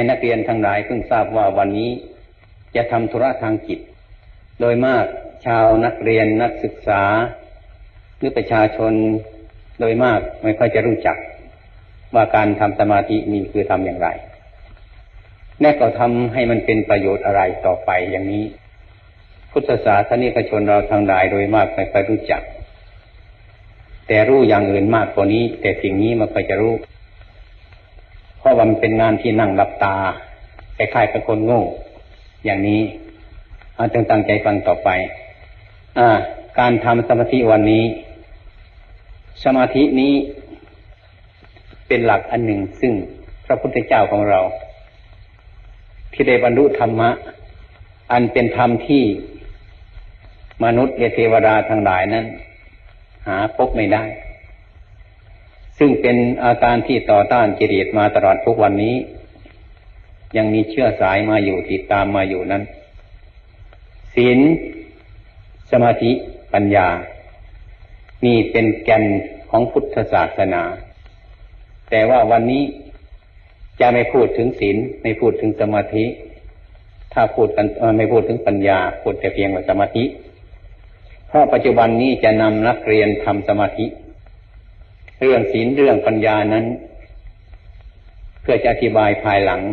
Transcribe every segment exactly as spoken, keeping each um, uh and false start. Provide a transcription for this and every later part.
นักเรียนทั้งหลายเพิ่งทราบว่าวันนี้จะทำธุระทางจิตโดยมากชาวนักเรียนนักศึกษาหรือประชาชนโดยมากไม่ค่อยจะรู้จักว่าการทำสมาธินี่คือทำอย่างไรแน่ก็ทำให้มันเป็นประโยชน์อะไรต่อไปอย่างนี้พุทธศาสนิกชนเราทั้งหลายโดยมากไม่ค่อยรู้จักแต่รู้อย่างอื่นมากกว่านี้แต่สิ่งนี้ไม่ค่อยจะรู้เพราะว่ามันเป็นงานที่นั่งหลับตาคล้ายๆกับคนโง่อย่างนี้เอาจงตั้งใจฟังต่อไปอ่าการทำสมาธิวันนี้สมาธินี้เป็นหลักอันหนึ่งซึ่งพระพุทธเจ้าของเราที่ได้บรรลุธรรมะอันเป็นธรรมที่มนุษย์และเทวดาทั้งหลายนั้นหาพบไม่ได้ซึ่งเป็นอาการที่ต่อต้านกิเลสมาตลอดทุกวันนี้ยังมีเชื้อสายมาอยู่ติดตามมาอยู่นั้นศีลสมาธิปัญญานี่เป็นแก่นของพุทธศาสนาแต่ว่าวันนี้จะไม่พูดถึงศีลไม่พูดถึงสมาธิถ้าพูดกันไม่พูดถึงปัญญาพูดแต่เพียงว่าสมาธิเพราะปัจจุบันนี้จะนำนักเรียนทำสมาธิเรื่องศีลเรื่องปัญญานั้นเพื่อจะอธิบายภายหลัง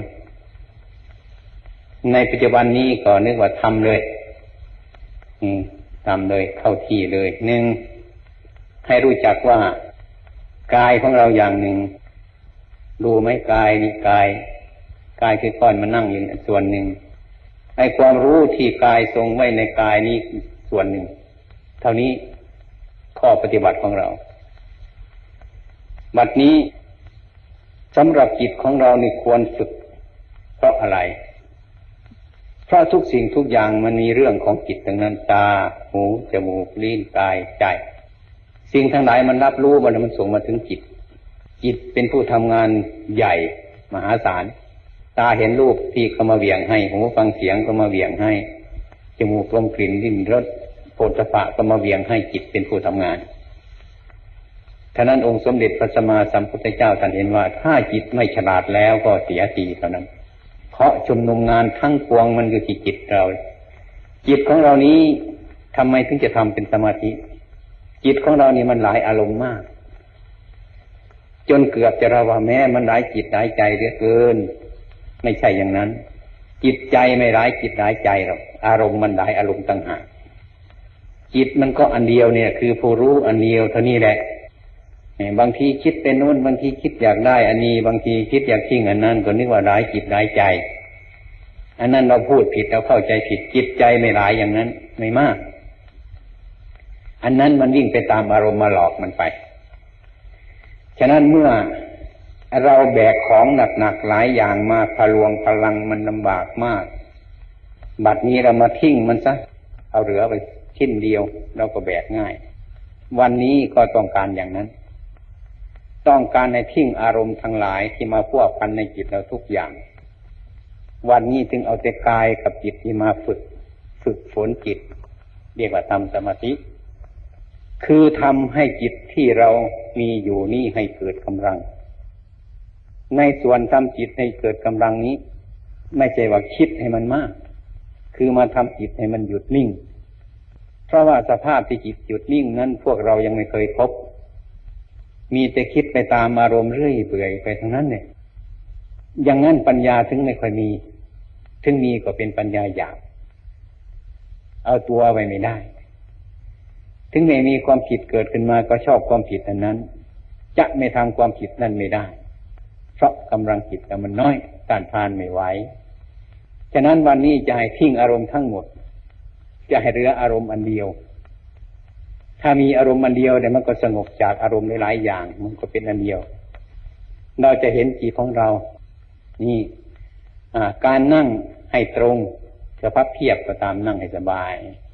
ในปัจจุบันนี้ก็นึกว่าทำเลยทำเลยเข้าที่เลยหนึ่งให้รู้จักว่ากายของเราอย่างหนึ่งรู้ไหมกายนี่กายกายคือก้อนมันนั่งอยู่ส่วนหนึ่งไอ้ความรู้ที่กายทรงไว้ในกายนี้ส่วนหนึ่งเท่านี้ข้อปฏิบัติของเราบัดนี้สำหรับจิตของเรานี่ควรฝึกเพราะอะไรเพราะทุกสิ่งทุกอย่างมันมีเรื่องของจิตทั้งนั้นตาหูจมูกลิ้นกายใจสิ่งทั้งหลายมันรับรู้มันมันส่งมาถึงจิตจิตเป็นผู้ทำงานใหญ่มหาศาลตาเห็นรูปที่เขามาเหวี่ยงให้หูฟังเสียงก็มาเหวี่ยงให้จมูกดมกลิ่นลิ้นรสโผฏฐัพพะก็มาเหวี่ยงให้จิตเป็นผู้ทำงานฉะนั้นองค์สมเด็จพระสัมมาสัมพุทธเจ้าท่านเห็นว่าถ้าจิตไม่ฉลาดแล้วก็เสียทีเท่านั้นเพราะชุมนุมงานทั้งปวงมันอยู่ที่จิตเราจิตของเรานี้ทำไมถึงจะทำเป็นสมาธิจิตของเรานี่มันหลายอารมณ์มากจนเกือบจะระว่าแม้มันหลายจิตหลายใจเหลือเกินไม่ใช่อย่างนั้นจิตใจไม่หลายจิตหลายใจหรอกอารมณ์มันหลายอารมณ์ต่างหากจิตมันก็อันเดียวเนี่ยคือผู้รู้อันเดียวเท่านี้แหละบางทีคิดเป็นโน้นบางทีคิดอยากได้อันนี้บางทีคิดอยากทิ้งอันนั้นก็นึกว่าหลายจิตหลายใจอันนั้นเราพูดผิดเราเข้าใจผิดจิตใจไม่หลายอย่างนั้นไม่มากอันนั้นมันวิ่งไปตามอารมณ์มาหลอกมันไปฉะนั้นเมื่อเราแบกของหนักๆหลายอย่างมาพลวงพลังมันลำบากมากบัดนี้เรามาทิ้งมันซะเอาเหลือไปชิ้นเดียวเราก็แบกง่ายวันนี้ก็ต้องการอย่างนั้นต้องการให้ทิ้งอารมณ์ทั้งหลายที่มาพัวพันในจิตเราทุกอย่างวันนี้จึงเอาแต่กายกับจิตที่มาฝึกฝึกฝนจิตเรียกว่าทำสมาธิคือทำให้จิตที่เรามีอยู่นี่ให้เกิดกำลังในส่วนทำจิตให้เกิดกำลังนี้ไม่ใช่ว่าคิดให้มันมากคือมาทำจิตให้มันหยุดนิ่งเพราะว่าสภาพที่จิตหยุดนิ่งนั้นพวกเรายังไม่เคยพบมีแต่คิดไปตามอารมณ์เรื่อยเปื่อยไปทั้งนั้นเนี่ยอย่างนั้นปัญญาถึงไม่ค่อยมีถึงมีก็เป็นปัญญาหยาบเอาตัวไว้ไม่ได้ถึงแม้มีความผิดเกิดขึ้นมาก็ชอบความผิดอันนั้นจะไม่ทำความผิดนั้นไม่ได้เพราะกำลังจิตมันน้อยต้านทานไม่ไหวฉะนั้นวันนี้จะให้ทิ้งอารมณ์ทั้งหมดจะให้เหลืออารมณ์อันเดียวถ้ามีอารมณ์อันเดียวแต่มันก็สงบจากอารมณ์หลายๆอย่างมันก็เป็นอันเดียวเราจะเห็นจิตของเรานี่การนั่งให้ตรงจะพับเพียบก็ตามนั่งให้สบาย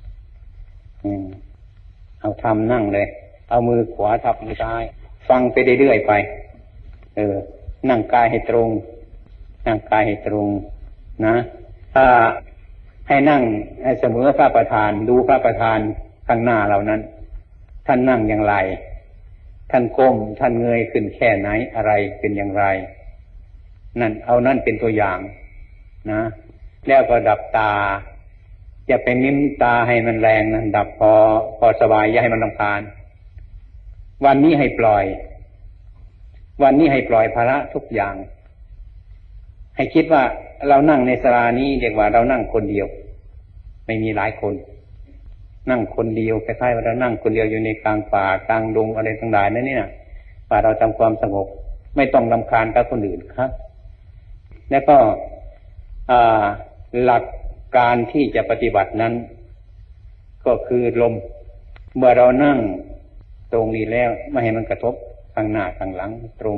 เอาทำนั่งเลยเอามือขวาทับมือซ้ายฟังไปเรื่อยๆไปเออนั่งกายให้ตรงนั่งกายให้ตรงนะถ้าให้นั่งให้เสมอพระประธานดูพระประธานข้างหน้าเรานั้นท่านนั่งอย่างไรท่านก้มท่านเงยขึ้นแค่ไหนอะไรเป็นอย่างไรนั่นเอานั่นเป็นตัวอย่างนะแล้วก็ดับตาอย่าไปมิ้มตาให้มันแรงนะดับพอพอสบายอย่าให้มันรำคาญวันนี้ให้ปล่อยวันนี้ให้ปล่อยภาระทุกอย่างให้คิดว่าเรานั่งในศาลานี้เรียกว่าเรานั่งคนเดียวไม่มีหลายคนนั่งคนเดียวคล้ายๆว่าเรานั่งคนเดียวอยู่ในกลางป่ากลางดงอะไรทั้งหลายนั่นเนี่ยป่าเราทำความสงบไม่ต้องรำคาญกับคนอื่นครับแล้วก็หลักการที่จะปฏิบัตินั้นก็คือลมเมื่อเรานั่งตรงนี้แล้วไม่ให้มันกระทบข้างหน้าข้างหลังตรง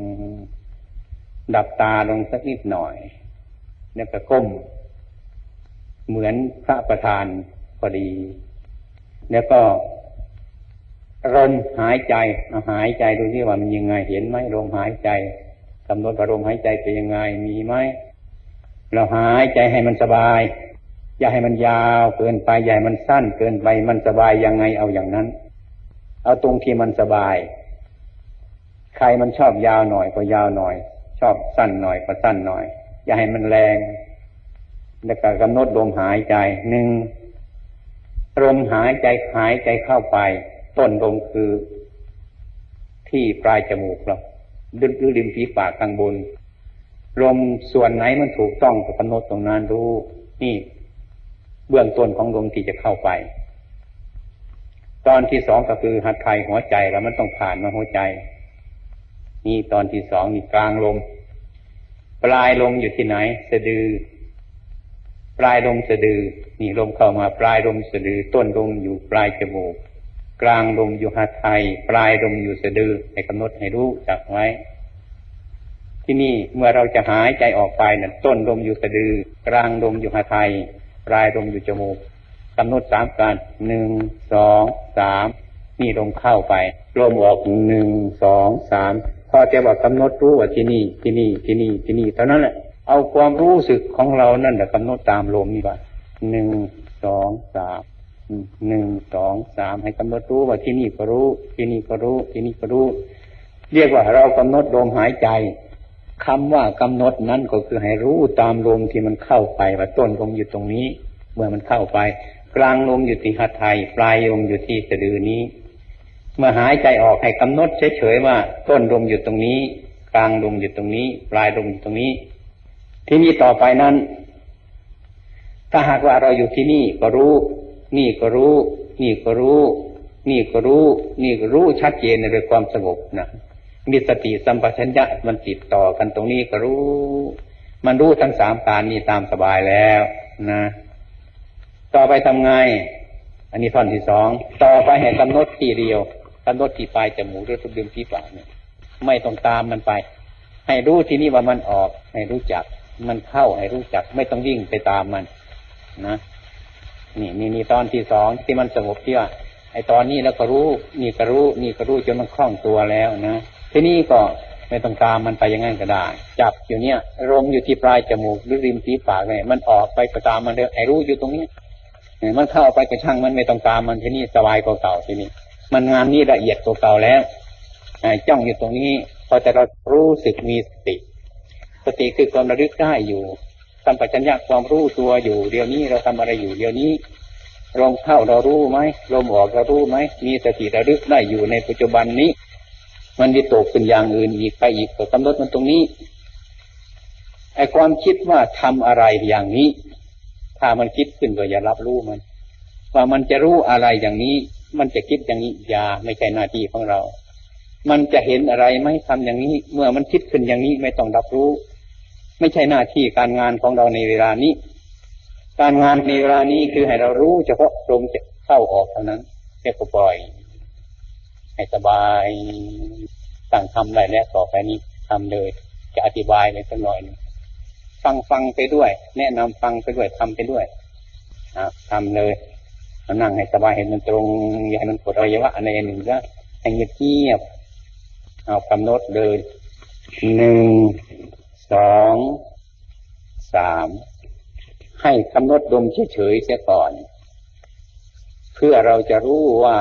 ดับตาลงสักนิดหน่อยแล้วก็ก้มเหมือนพระประธานพอดีแล้วก็ลมหายใจเอาหายใจดูที่ว่ามันยังไงเห็นไหมลมหายใจกำหนดว่าลมหายใจเป็นยังไงมีไหมเราหายใจให้มันสบายอย่าให้มันยาวเกินไปอย่าให้มันสั้นเกินไปมันสบายยังไงเอาอย่างนั้นเอาตรงที่มันสบายใครมันชอบยาวหน่อยก็ยาวหน่อยชอบสั้นหน่อยก็สั้นหน่อยอย่าให้มันแรงแล้วก็กำหนดลมหายใจหนึ่งลมหายใจหายใจเข้าไปต้นลมคือที่ปลายจมูกเราดึงริมฝีปากข้างบนลมส่วนไหนมันถูกต้องก็กำหนดตรงนั้นรู้นี่เบื้องต้นของลมที่จะเข้าไปตอนที่สองก็คือหัตถ์หัวใจแล้วมันต้องผ่านมาหัวใจนี่ตอนที่สองนี่กลางลมปลายลมอยู่ที่ไหนสะดือปลายลมสะดือนี่ลมเข้ามาปลายลมสะดือต้นลมอยู่ปลายจมูกกลางลมอยู่หัตถ์ปลายลมอยู่สะดือให้กำหนดให้รู้จักไว้ที่นี่เมื่อเราจะหายใจออกไปนั่นต้นลมอยู่สะดือกลางลมอยู่หัตถ์ปลายลมอยู่จมูกกำหนดสามการหนึ่งสองสามนี่ลมเข้าไปลมออกหนึ่งสองสามพอจะบอกกำหนดรู้ว่าที่นี่ที่นี่ที่นี่ที่นี่เท่านั้นแหละเอาความรู้สึกของเรานั่นแหละกำหนดตามลมนี่ว่าหนึ่งสองสามหนึ่งสองสามให้กำหนดรู้ว่าที่นี่ก็รู้ที่นี่ก็รู้ที่นี่ก็รู้เรียกว่าเรากำหนดลมหายใจคำว่ากำหนดนั้นก็คือให้รู้ตามลมที่มันเข้าไปว่าต้นลมอยู่ตรงนี้เมื่อมันเข้าไปกลางลมอยู่ที่หัตถ์ปลายลมอยู่ที่สะดือนี้เมื่อหายใจออกให้กำหนดเฉยๆว่าต้นลมอยู่ตรงนี้กลางลมอยู่ตรงนี้ปลายลมอยู่ตรงนี้ที่นี่ต่อไปนั้นถ้าหากว่าเราอยู่ที่นี่ก็รู้นี่ก็รู้นี่ก็รู้นี่ก็รู้นี่ก็รู้ชัดเจนในความสงบนะมีสติสัมปชัญญะมันติดต่อกันตรงนี้ก็รู้มันรู้ทั้งสามการนี้ตามสบายแล้วนะต่อไปทำไงอันนี้ท่อนที่สองต่อไปให้กำหนดที่เดียวกำหนดที่ปลายจมูกหรือทุกเดือนที่ปากเนี่ยไม่ต้องตามมันไปให้รู้ที่นี่ว่ามันออกให้รู้จักมันเข้าให้รู้จักไม่ต้องวิ่งไปตามมันนะนี่นี่นี่ตอนที่สองที่มันสงบที่ว่าไอ้ตอนนี้แล้วก็รู้นี่ก็รู้นี่ก็รู้จนมันคล่องตัวแล้วนะที่นี่ก็ไม่ต้องตามมันไปอย่างนั้นก็ได้จับอยู่เนี่ยลมอยู่ที่ปลายจมูกหรือริมฝีปากเนี่ยมันออกไปก็ตามมันเด้อให้รู้อยู่ตรงนี้มันเข้าไปกระชั่งมันไม่ต้องตามมันที่นี่สบายกว่าเก่าที่นี่มันงานนี้ละเอียดกว่าเก่าแล้วจ้องอยู่ตรงนี้พอแต่เรารู้สึกมีสติสติคือความระลึกได้อยู่สัมปชัญญะความรู้ตัวอยู่เดี๋ยวนี้เราทำอะไรอยู่เดี๋ยวนี้ลมเข้าเรารู้ไหมลมออกเรารู้ไหมมีสติระลึกได้อยู่ในปัจจุบันนี้มันวิตกเป็นอย่างอื่นอีกไปอีกก็กำหนดมันตรงนี้ไอ้ความคิดว่าทำอะไรอย่างนี้ถ้ามันคิดขึ้นก็อย่ารับรู้มันว่ามันจะรู้อะไรอย่างนี้มันจะคิดอย่างนี้อย่าไม่ใช่หน้าที่ของเรามันจะเห็นอะไรไหมทำอย่างนี้เมื่อมันคิดขึ้นอย่างนี้ไม่ต้องรับรู้ไม่ใช่หน้าที่การงานของเราในเวลานี้การงานในเวลานี้คือให้เรารู้เฉพาะลมจะเข้าออกเท่านั้นแค่ก็ปล่อยให้สบายตั้งทำได้แล้วต่อไปนี้ทำเลยจะอธิบายเลยสักหน่อยนึงฟังฟังไปด้วยแนะนำฟังไปด้วยทำไปด้วยนะทำเลยมานั่งให้สบายเห็นมันตรงอย่าให้มันปวดอวัยวะอะไรหนึ่งก็ให้เงียบๆเอากำหนดเลยหนึ่งสองสามให้กำหนดลมเฉยๆเสียก่อนเพื่อเราจะรู้ว่า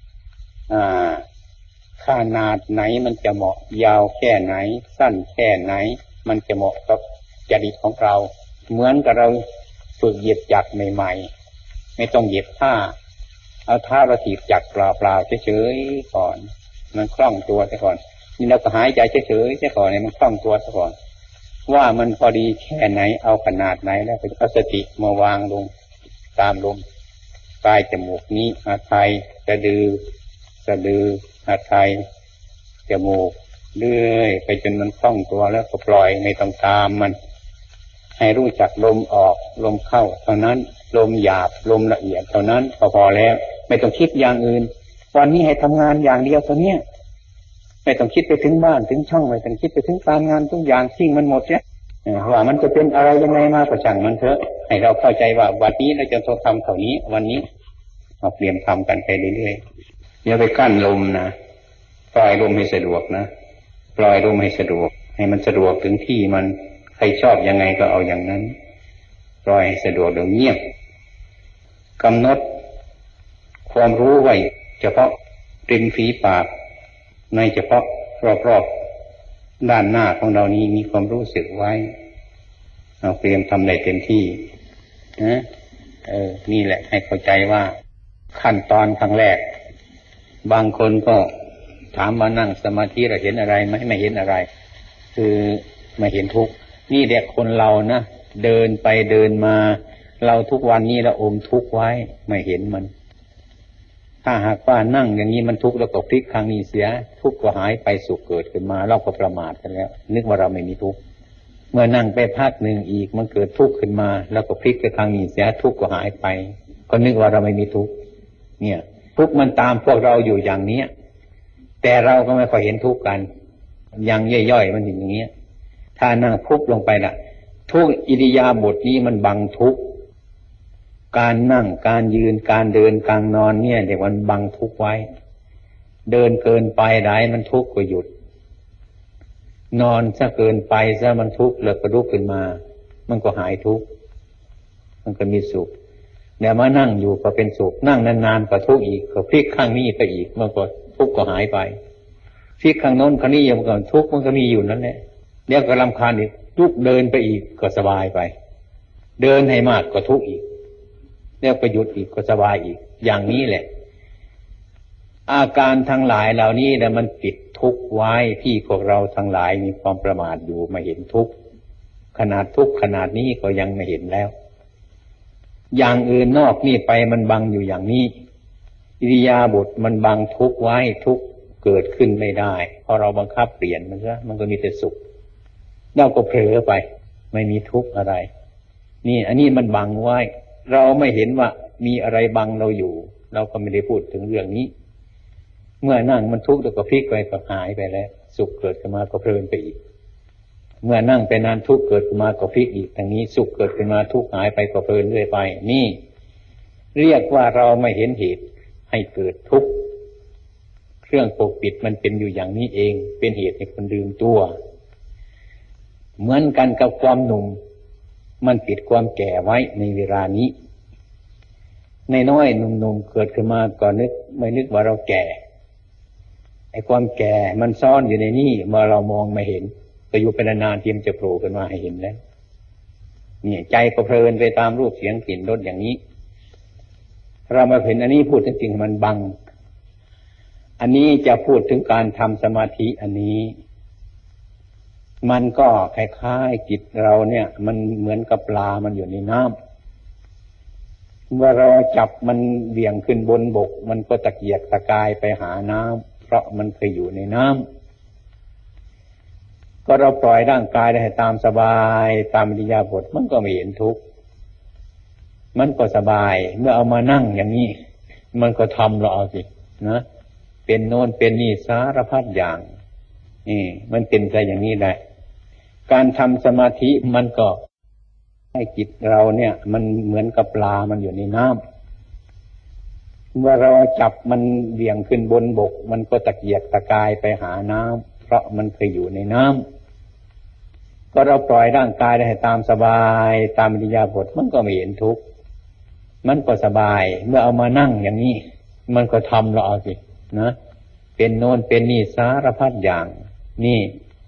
อ่าขนาดไหนมันจะเหมาะยาวแค่ไหนสั้นแค่ไหนมันจะเหมาะกับจริตของเราเหมือนกับเราฝึกเหยียบจักรใหม่ๆไม่ต้องเหยียบท่าเอาเท้าเราถีบจักรเปล่าๆเฉยๆก่อนมันคล่องตัวซะก่อนนี่เราก็หายใจเฉยๆซะก่อนเนี่ยมันคล่องตัวซะก่อนว่ามันพอดีแค่ไหนเอาขนาดไหนแล้วก็เอาสติมาวางลงตามลมปลายจมูกนี้หาไทยสะดือสะดือหาไทยจมูกเรื่อยไปจนมันคล่องตัวแล้วก็ปล่อยไม่ต้องตามมันให้รู้จักลมออกลมเข้าเท่านั้นลมหยาบลมละเอียดเท่านั้นก็พอแล้วไม่ต้องคิดอย่างอื่นวันนี้ให้ทำงานอย่างเดียวเท่านี้ไม่ต้องคิดไปถึงบ้านถึงช่องไม่ต้องคิดไปถึงการงานทุกอย่างทิ้งมันหมดเนี่ยว่ามันจะเป็นอะไรยังไงมาก็ช่างมันเถอะให้เราเข้าใจว่าวันนี้เราจะต้องทำเท่านี้วันนี้เราเปลี่ยนทำกันไปเรื่อยๆอย่าไปกั้นลมนะปล่อยลมให้สะดวกนะปล่อยลมให้สะดวกให้มันสะดวกถึงที่มันใครชอบยังไงก็เอาอย่างนั้นปล่อยให้สะดวกเดี๋ยวเงียบกำหนดความรู้ไว้เฉพาะริมฝีปากในเฉพาะรอบๆด้านหน้าของเรานี้มีความรู้สึกไว้เราเตรียมทำได้เต็มที่นะเออนี่แหละให้เข้าใจว่าขั้นตอนครั้งแรกบางคนก็ถามว่านั่งสมาธิเราเห็นอะไรไหมไม่เห็นอะไรคือไม่เห็นทุกข์นี่เด็กคนเรานะเดินไปเดินมาเราทุกวันนี้เราอมทุกข์ไว้ไม่เห็นมันถ้าหากว่านั่งอย่างนี้มันทุกข์แล้วก็พลิกครั้งนี้เสียทุกข์ก็หายไปสุขเกิดขึ้นมาเราก็ประมาทกันแล้วนึกว่าเราไม่มีทุกข์เมื่อนั่งไปพักหนึ่งอีกมันเกิดทุกข์ขึ้นมาแล้วก็พลิกไปครั้งนี้เสียทุกข์ก็หายไปก็นึกว่าเราไม่มีทุกข์เนี่ยทุกข์มันตามพวกเราอยู่อย่างนี้แต่เราก็ไม่ค่อยเห็นทุกข์กันยังย่อยๆมันอย่างนี้ถ้านั่งพุบลงไปล่ะทุกอิริยาบถนี้มันบังทุกข์การนั่งการยืนการเดินการนอนเนี่ยเดี๋ยวมันบังทุกข์ไว้เดินเกินไปได้มันทุกข์ก็หยุดนอนซะเกินไปซะมันทุกข์แล้วก็ลุกขึ้นมามันก็หายทุกข์มันก็มีสุขเดี๋ยวมานั่งอยู่ก็เป็นสุขนั่งนานๆก็ทุกข์อีกก็พลิกข้างนี้ไปอีกมันก็ทุกข์ก็หายไปพลิกข้างโน้นข้างนี้ยังก็ทุกข์มันก็มีอยู่นั่นแหละเดี๋ยวก็รำคาญอีกลุกเดินไปอีกก็สบายไปเดินให้มากก็ทุกข์อีกแล้วก็หยุดอีกก็สบายอีกอย่างนี้แหละอาการทั้งหลายเหล่านี้นะมันปิดทุกข์ไว้ที่พวกเราทั้งหลายมีความประมาทอยู่ไม่เห็นทุกข์ขนาดทุกข์ขนาดนี้ก็ยังไม่เห็นแล้วอย่างอื่นนอกนี่ไปมันบังอยู่อย่างนี้อิริยาบถมันบังทุกข์ไว้ทุกข์เกิดขึ้นไม่ได้พอเราบังคับเปลี่ยนมันซะมันก็มีแต่สุขเราก็เผลอไปไม่มีทุกข์อะไรนี่อันนี้มันบังไว้เราไม่เห็นว่ามีอะไรบังเราอยู่เราก็ไม่ได้พูดถึงเรื่องนี้เมื่อนั่งมันทุกข์แล้วก็พลิกไปก็หายไปแล้วสุขเกิดขึ้นมาก็เพลินไปอีกเมื่อนั่งไปนานทุกข์เกิดขึ้นมาก็พลิกอีกทางนี้สุขเกิดขึ้นมาทุกข์หายไปก็เพลินเรื่อยไปนี่เรียกว่าเราไม่เห็นเหตุให้เกิดทุกข์เครื่องปกปิดมันเป็นอยู่อย่างนี้เองเป็นเหตุให้คนลืมตัวเหมือนกันกับความหนุ่มมันปิดความแก่ไว้ในเวลานี้ในน้อยหนุ่มๆเกิดขึ้นมาก็นึกไม่นึกว่าเราแก่ไอ้ความแก่มันซ่อนอยู่ในนี้เมื่อเรามองไม่เห็นก็อยู่เป็นนานๆเทียมจะโผล่ขึ้นมาให้เห็นแล้วเนี่ยใจก็เพลินไปตามรูปเสียงกลิ่นรสอย่างนี้เรามาเห็นอันนี้พูดจริงๆมันบังอันนี้จะพูดถึงการทำสมาธิอันนี้มันก็คล้ายๆจิตเราเนี่ยมันเหมือนกับปลามันอยู่ในน้ำเมื่อเราจับมันเบี่ยงขึ้นบนบกมันก็ตะเกียกตะกายไปหาน้ำเพราะมันเคยอยู่ในน้ำก็เราปล่อยร่างกายได้ตามสบายตามอิริยาบถมันก็ไม่เห็นทุกข์มันก็สบายเมื่อเอามานั่งอย่างนี้มันก็ทำเราเอาสินะเป็นโน่นเป็นนี่สารพัดอย่างนี่มันเป็นไปอย่างนี้ได้การทำสมาธิมันก็ให้จิตเราเนี่ยมันเหมือนกับปลามันอยู่ในน้ำเมื่อเราจับมันเบี่ยงขึ้นบนบกมันก็ตะเกียกตะกายไปหาน้ำเพราะมันเคยอยู่ในน้ำก็เราปล่อยร่างกายได้ตามสบายตามอิริยาบถมันก็ไม่เห็นทุกข์มันก็สบายเมื่อเอามานั่งอย่างนี้มันก็ทำเราเอาสินะเป็นโน่นเป็นนี่สารพัดอย่างนี่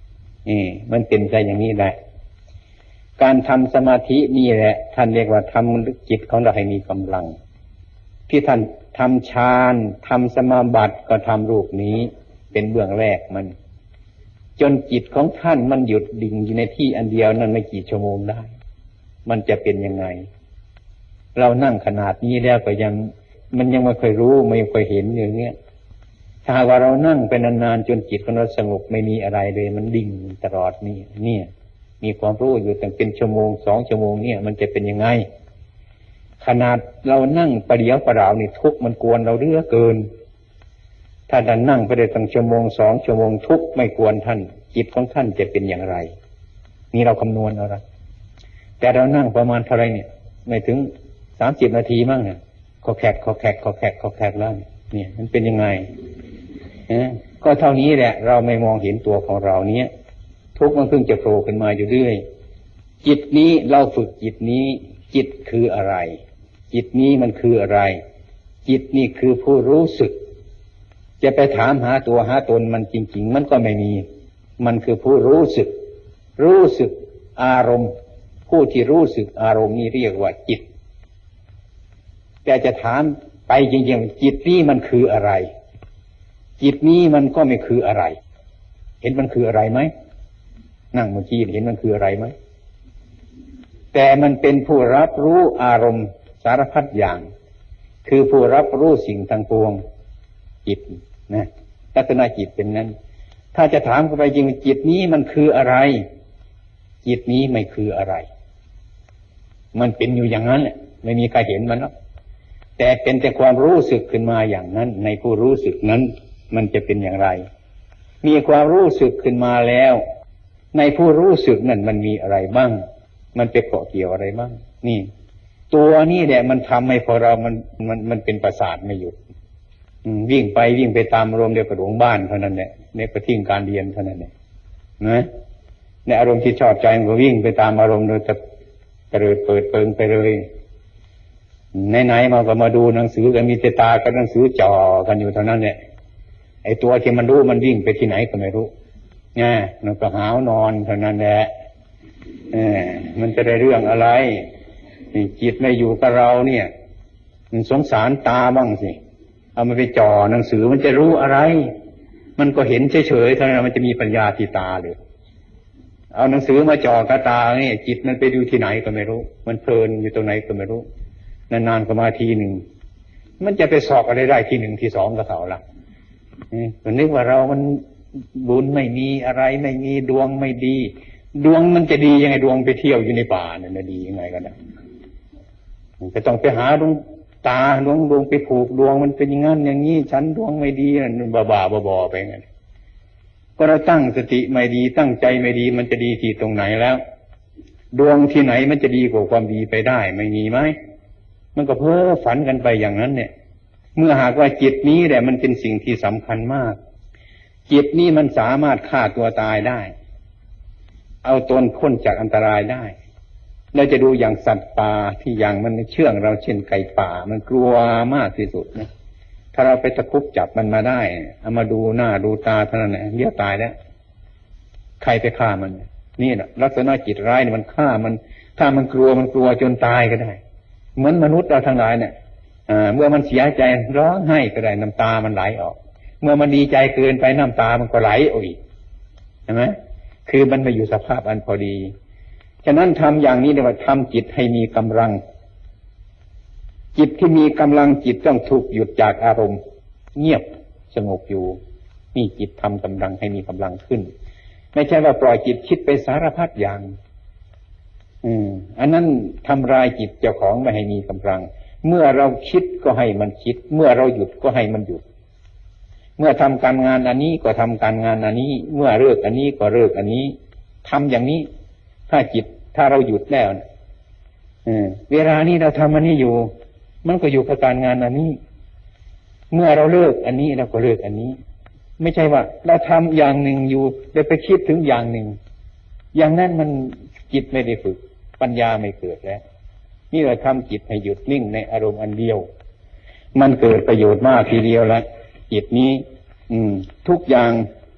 นี่มันเป็นใจอย่างนี้แหละการทำสมาธินี่แหละท่านเรียกว่าทำจิตของเราให้มีกำลังที่ท่านทำฌานทำสมาบัติก็ทำรูปนี้เป็นเบื้องแรกมันจนจิตของท่านมันหยุดดิ่งอยู่ในที่อันเดียวนั้นไม่กี่ชั่วโมงได้มันจะเป็นยังไงเรานั่งขนาดนี้แล้วก็ยังมันยังไม่ค่อยรู้ไม่ค่อยเห็นอย่างเงี้ยถ้าว่าเรานั่งไปนานๆจนจิตของเราสงบไม่มีอะไรเลยมันดิ่งตลอดนี่เนี่ยมีความรู้อยู่ตั้งเป็นชั่วโมงสองชั่วโมงเนี่ยมันจะเป็นยังไงขนาดเรานั่งประเดี๋ยวประดาวนี่ทุกข์มันกวนเราเรื่อเกินถ้าท่านนั่งไปได้ตั้งชั่วโมงสองชั่วโมงทุกข์ไม่กวนท่านจิตของท่านจะเป็นอย่างไรนี่เราคำนวณเอาละแต่เรานั่งประมาณเท่าไรเนี่ยไม่ถึงสามสิบนาทีมั้งเนี่ยขอแขกขอแขกขอแขกขอแขกแล้วเนี่ยมันเป็นยังไงนะก็เท่านี้แหละเราไม่มองเห็นตัวของเราเนี้ยทุกข์มันเพิ่งจะโผล่ขึ้นมาอยู่เรื่อยจิตนี้เราฝึกจิตนี้จิตคืออะไรจิตนี้มันคืออะไรจิตนี่คือผู้รู้สึกจะไปถามหาตัวหาตนมันจริงๆมันก็ไม่มีมันคือผู้รู้สึกรู้สึกอารมณ์ผู้ที่รู้สึกอารมณ์นี้เรียกว่าจิตแต่จะถามไปจริงๆจิตนี้มันคืออะไรจิตนี้มันก็ไม่คืออะไรเห็นมันคืออะไรไหมนั่งเมื่อกี้เห็นมันคืออะไรไหมแต่มันเป็นผู้รับรู้อารมณ์สารพัดอย่างคือผู้รับรู้สิ่งทั้งปวงจิตนะลักษณะจิตเป็นนั้นถ้าจะถามเข้าไปจริงจิตนี้มันคืออะไรจิตนี้ไม่คืออะไรมันเป็นอยู่อย่างนั้นแหละไม่มีใครเห็นมันหรอกแต่เป็นแต่ความรู้สึกขึ้นมาอย่างนั้นในผู้รู้สึกนั้นมันจะเป็นอย่างไรมีความรู้สึกขึ้นมาแล้วในผู้รู้สึกนั้นมันมีอะไรบ้างมันไปเกาะเกี่ยวอะไรบ้างนี่ตัวนี้แหละมันทำให้พอเรามันมันมันเป็นประสาทไม่หยุดวิ่งไปวิ่งไปตามอารมณ์เดียวกับหลวงบ้านเท่านั้นแหละเนี่ยก็ทิ้งการเรียนเท่านั้นแหละนะในอารมณ์ที่ชอบใจมันก็วิ่งไปตามอารมณ์โดยจะกระเริดเปิดเปิงไปเลยไหนๆมาก็มาดูหนังสือกันมีแต่ตากับหนังสือจ่อกันอยู่เท่านั้นแหละไอ้ตัวที่มันรู้มันวิ่งไปที่ไหนก็ไม่รู้เนี่ยมันก็หาวนอนเท่านั้นแหละเออมันจะได้เรื่องอะไรจิตไม่อยู่กับเราเนี่ยมันสงสารตาบ้างสิเอามันไปจ่อหนังสือมันจะรู้อะไรมันก็เห็นเฉยๆเท่านั้นมันจะมีปัญญาที่ตาเลยเอาหนังสือมาจ่อกับตาเนี่ยจิตมันไปดูที่ไหนก็ไม่รู้มันเพลินอยู่ตรงไหนก็ไม่รู้นานๆก็มาทีหนึ่งมันจะไปสอบอะไรได้ทีหนึ่งทีสองกับเขาล่ะนี่นึกว่าเรามันบุญไม่มีอะไรไม่มีดวงไม่ดีดวงมันจะดียังไงดวงไปเที่ยวอยู่ในป่าเนี่ยมันดียังไงกันนะจะต้องไปหาดวงตาดวงดวงไปผูกดวงมันเป็นอย่างนั้นอย่างนี้ฉันดวงไม่ดีนั่นบ้าๆบอๆไปงั้นก็เราตั้งสติไม่ดีตั้งใจไม่ดีมันจะดีที่ตรงไหนแล้วดวงที่ไหนมันจะดีกว่าความดีไปได้ไม่มีไหมมันก็เพ้อฝันกันไปอย่างนั้นเนี่ยเมื่อหากว่าจิตนี้แหละมันเป็นสิ่งที่สำคัญมากจิตนี้มันสามารถฆ่าตัวตายได้เอาตนพ้นจากอันตรายได้เราจะดูอย่างสัตว์ป่าที่อย่างมันเชื่องเราเช่นไก่ป่ามันกลัวมากที่สุดนะถ้าเราไปตะคุบจับมันมาได้เอามาดูหน้าดูตาเท่านั้นแหละเดี๋ยวตายแล้วใครไปฆ่ามันนี่แหละลักษณะจิตร้ายเนี่ยมันฆ่ามันถ้ามันกลัวมันกลัวจนตายก็ได้เหมือนมนุษย์เราทั้งหลายเนี่ยเมื่อมันเสียใจร้องไห้ก็ได้น้ำตามันไหลออกเมื่อมันดีใจเกินไปน้ำตามันก็ไหลออกอีกใช่ไหมคือมันมาอยู่สภาพอันพอดีฉะนั้นทำอย่างนี้เรียกว่าทำจิตให้มีกำลังจิตที่มีกำลังจิตต้องถูกหยุดจากอารมณ์เงียบสงบอยู่นี่จิตทำกำลังให้มีกำลังขึ้นไม่ใช่ว่าปล่อยจิตคิดไปสารพัดอย่างอืมอันนั้นทำลายจิตเจ้าของไม่ให้มีกำลังเมื่อเราคิดก็ให้มันคิดเมื่อเราหยุดก็ให้มันหยุดเมื่อทำการงานอันนี้ก็ทำการงานอันนี้เมื่อเลิกอันนี้ก็เลิกอันนี้ทำอย่างนี้ถ้าจิตถ้าเราหยุดแล้วนะเออเวลานี้เราทำอันนี้อยู่มันก็อยู่กับการงานอันนี้เมื่อเราเลิกอันนี้เราก็เลิกอันนี้ไม่ใช่ว่าเราทำอย่างหนึ่งอยู่แล้วไปคิดถึงอย่างหนึ่งอย่างนั้นมันจิตไม่ได้ฝึกปัญญาไม่เกิดแล้วนี่เราทำจิตให้หยุดนิ่งในอารมณ์อันเดียวมันเกิดประโยชน์มากทีเดียวละจิตนี้อืมทุกอย่าง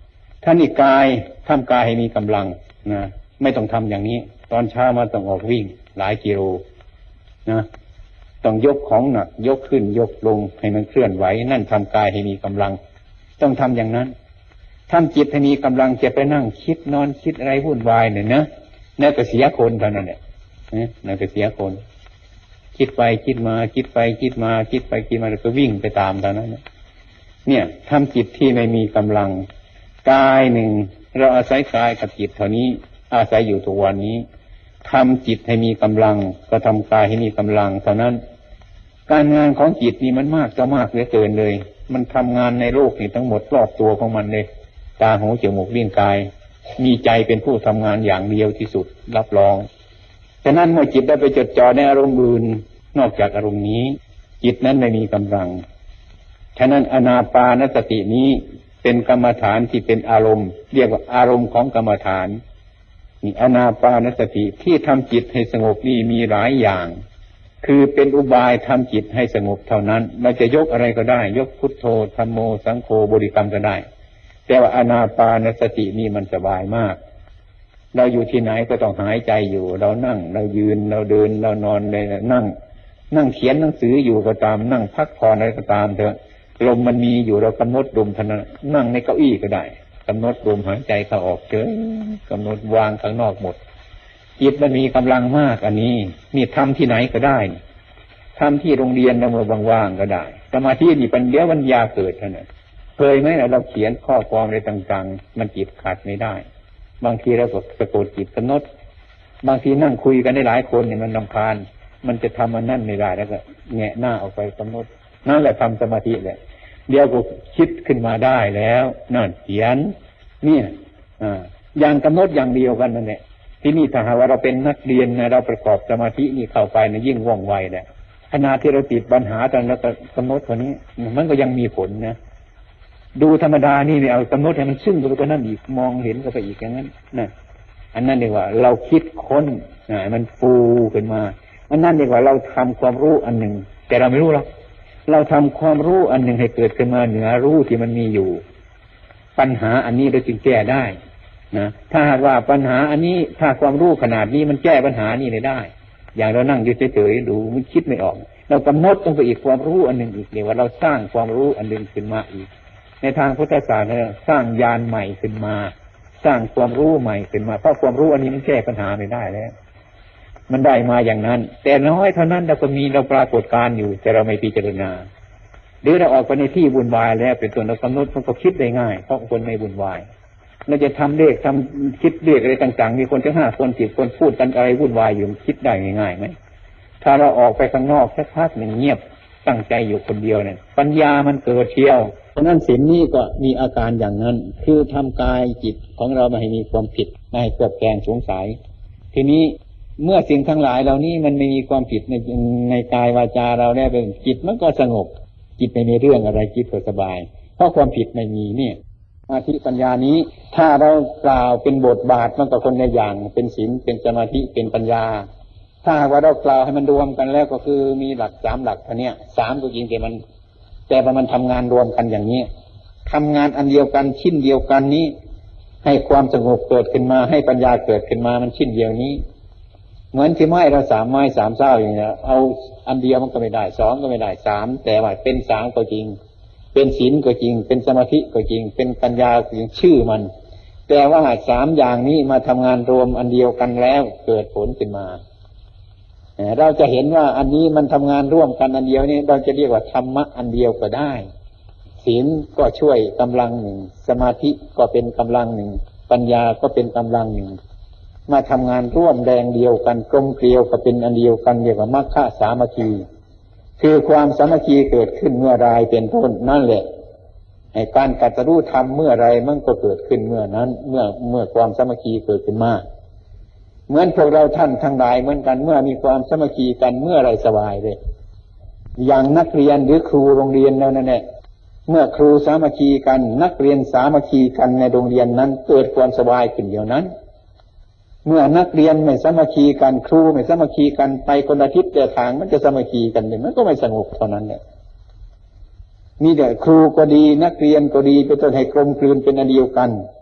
ท่านี่กายทำกายให้มีกำลังนะไม่ต้องทำอย่างนี้ตอนเช้ามาต้องออกวิ่งหลายกิโลนะต้องยกของหนักยกขึ้นยกลงให้มันเคลื่อนไหวนั่นทำกายให้มีกำลังต้องทำอย่างนั้นทำจิตให้มีกำลังจะไปนั่งคิดนอนคิดอะไรวุ่นวายเนี่ยนะนั่นก็เสียคนเท่านั้นแหละนั่นก็เสียคนคิดไปคิดมาคิดไปคิดมาคิดไปคิดมาแล้วก็วิ่งไปตามเท่านั้นเนี่ยทำจิตที่ไม่มีกำลังกายหนึ่งเราอาศัยกายกับจิตเท่านี้อาศัยอยู่ทุกวันนี้ทำจิตให้มีกำลังก็ทำกายให้มีกำลังเท่านั้นการงานของจิตนี่มันมากจะมากเหลือเกินเลยมันทำงานในโลกนี่ทั้งหมดรอบตัวของมันเลยตาหูจมูกลิ้นกายมีใจเป็นผู้ทำงานอย่างเดียวที่สุดรับรองฉะนั้นเมื่อจิตได้ไปจดจ่อในอารมณ์อื่นนอกจากอารมณ์นี้จิตนั้นไม่มีกำลังฉะนั้นอานาปานสตินี้เป็นกรรมฐานที่เป็นอารมณ์เรียกว่าอารมณ์ของกรรมฐานนี่อานาปานสติที่ทำจิตให้สงบนี่มีหลายอย่างคือเป็นอุบายทำจิตให้สงบเท่านั้นเราจะยกอะไรก็ได้ยกพุทโธธัมโมสังโฆบริกรรมก็ได้แต่ว่าอานาปานสตินี่มันสบายมากเราอยู่ที่ไหนก็ต้องหายใจอยู่เรานั่งเรายืนเราเดินเรานอนเลยนั่งนั่งเขียนหนังสืออยู่ก็ตามนั่งพักผ่อนอะไรก็ตามเถอะลมมันมีอยู่เรากำหนดลมเท่านั้นนั่งในเก้าอี้ก็ได้กำหนดลมหายใจเข้าออกเฉยกำหนดวางข้างนอกหมดจิตมันมีกำลังมากอันนี้นี่ทำที่ไหนก็ได้ทำที่โรงเรียนเราเมื่อว่างๆก็ได้สมาธินี่ปัญญาปัญญาเกิดเท่านั้นเคยไหมเราเขียนข้อความอะไรต่างๆมันจิตขาดไม่ได้บางทีเราก็สะกดจิตกำหนดบางทีนั่งคุยกันได้หลายคนเนี่ยมันรำคาญมันจะทำมันนั่นไม่ได้แล้วก็แงะหน้าออกไปกำหนดนั่นแหละทำสมาธิแหละเดี๋ยวก็คิดขึ้นมาได้แล้วนั่นเขียนเนี่ยอ่าอย่างกำหนดอย่างเดียวกันนั่นแหละที่นี่ถ้าหากว่าเราเป็นนักเรียนนะเราประกอบสมาธินี่เข้าไปนะยิ่งว่องไวแหละขณะที่เราติดปัญหาตอนแล้วก็กำหนดตัวนี้มันก็ยังมีผลนะดูธรรมดานี่ไม่เอากำหนดให้มันซึ้งไปกว่านั้นอีกมองเห็นก็ไปอีกอย่างนั้นนะอันนั้นเรียกว่าเราคิดค้นนะมันฟูขึ้นมาอันนั้นเรียกว่าเราทำความรู้อันหนึ่งแต่เราไม่รู้หรอกเราทำความรู้อันหนึ่งให้เกิดขึ้นมาเหนือรู้ที่มันมีอยู่ปัญหาอันนี้เราจึงแก้ได้นะถ้าหากว่าปัญหาอันนี้ถ้าความรู้ขนาดนี้มันแก้ปัญหานี่เลยได้อย่างเรานั่งอยู่เฉยๆดูมันคิดไม่ออกเรากำหนดต้องไปอีกความรู้อันหนึ่งอีกเรียกว่าเราสร้างความรู้อันหนึ่งขึ้นมาอีกในทางพุทธศาสนาสร้างญาณใหม่ขึ้นมาสร้างความรู้ใหม่ขึ้นมาเพราะความรู้อันนี้มันแก้ปัญหาไม่ได้แล้วมันได้มาอย่างนั้นแต่น้อยเท่านั้นเราก็มีเราปรากฏการอยู่แต่เราไม่พิจารณาหรือเราออกไปในที่วุ่นวายแล้วเป็นตัวเรากำหนดมันก็คิดได้ง่ายเพราะคนไม่วุ่นวายเราจะทำเลขทำคิดเลขอะไรต่างๆมีคนถึงห้าคนสิบคนพูดกันอะไรวุ่นวายอยู่คิดได้ง่ายๆไหมถ้าเราออกไปข้างนอกสักพักหนึ่งเงียบตั้งใจอยู่คนเดียวเนี่ยปัญญามันเกิดเที่ยวเพราะนั้นศีลนี้ก็มีอาการอย่างนั้นคือทำกายจิตของเราไม่ให้มีความผิดไม่ให้เกิดแกงสงสัยทีนี้เมื่อสิ่งทั้งหลายเหล่านี้มันไม่มีความผิดในในกายวาจาเราแล้วเป็นจิตมันก็สงบจิตไม่มีเรื่องอะไรจิตก็สบายเพราะความผิดไม่มีเนี่ยสมาธิปัญญานี้ถ้าเรากล่าวเป็นบทบาทมันก็คนในอย่างเป็นศีลเป็นสมาธิเป็นปัญญาถ้าว่าเรากล่าวให้มันรวมกันแล้วก็คือมีหลักสามหลักเท่านี้สามก็จริงแต่มันแต่ว่ามันทำงานรวมกันอย่างนี้ทำงานอันเดียวกันชิ้นเดียวกันนี้ให้ความสงบเกิดขึ้นมาให้ปัญญาเกิดขึ้นมามันชิ้นเดียวนี้เหมือนที่ไม้เราสามไม้สามเส้าอย่างนี้เอาอันเดียวมันก็ไม่ได้สองก็ไม่ได้สามแต่ว่าเป็นสามก็จริงเป็นศีลก็จริงเป็นสมาธิก็จริงเป็นปัญญาก็จริงชื่อมันแต่ว่าสามอย่างนี้มาทำงานรวมอันเดียวกันแล้วเกิดผลขึ้นมาเราจะเห็นว่าอันนี้มันทำงานร่วมกันอันเดียวนี้เราจะเรียกว่าธรรมะอันเดียวก็ได้ศีลก็ช่วยกำลังหนึ่งสมาธิก็เป็นกำลังหนึ่งปัญญาก็เป็นกำลังหนึ่งมาทำงานร่วมแรงเดียวกันกลมเกลียวก็เป็นอันเดียวกันเรียกว่ามรรคสามัคคีคือความสามัคคีเกิดขึ้นเมื่อไรเป็นต้นนั่นแหละให้การกัตตรู้ธรรมเมื่อไรมันก็เกิดขึ้นเมื่อนั้นเมื่อเมื่อความสามัคคีเกิดขึ้นมาเหมือนพวกเราท่านทั้งหลายเหมือนกันเมื่อมีความสามัคคีกันเมื่อไรสบายเลยอย่างนักเรียนหรือครูโรงเรียนแล้วนั่นแหละเมื่อครูสามัคคีกันนักเรียนสามัคคีกันในโรงเรียนนั้นเกิดความสบายขึ้นเดียวนั้นเมื่อนักเรียนไม่สามัคคีกันครูไม่สามัคคีกันไปคนละทิศแต่ทางมันจะสามัคคีกันเลยมันก็ไม่สงบเท่านั้นแหละมีแต่ครูก็ดีนักเรียนก็ดีเป็นต้นให้กลมกลืนเป็นอันเดียวกัน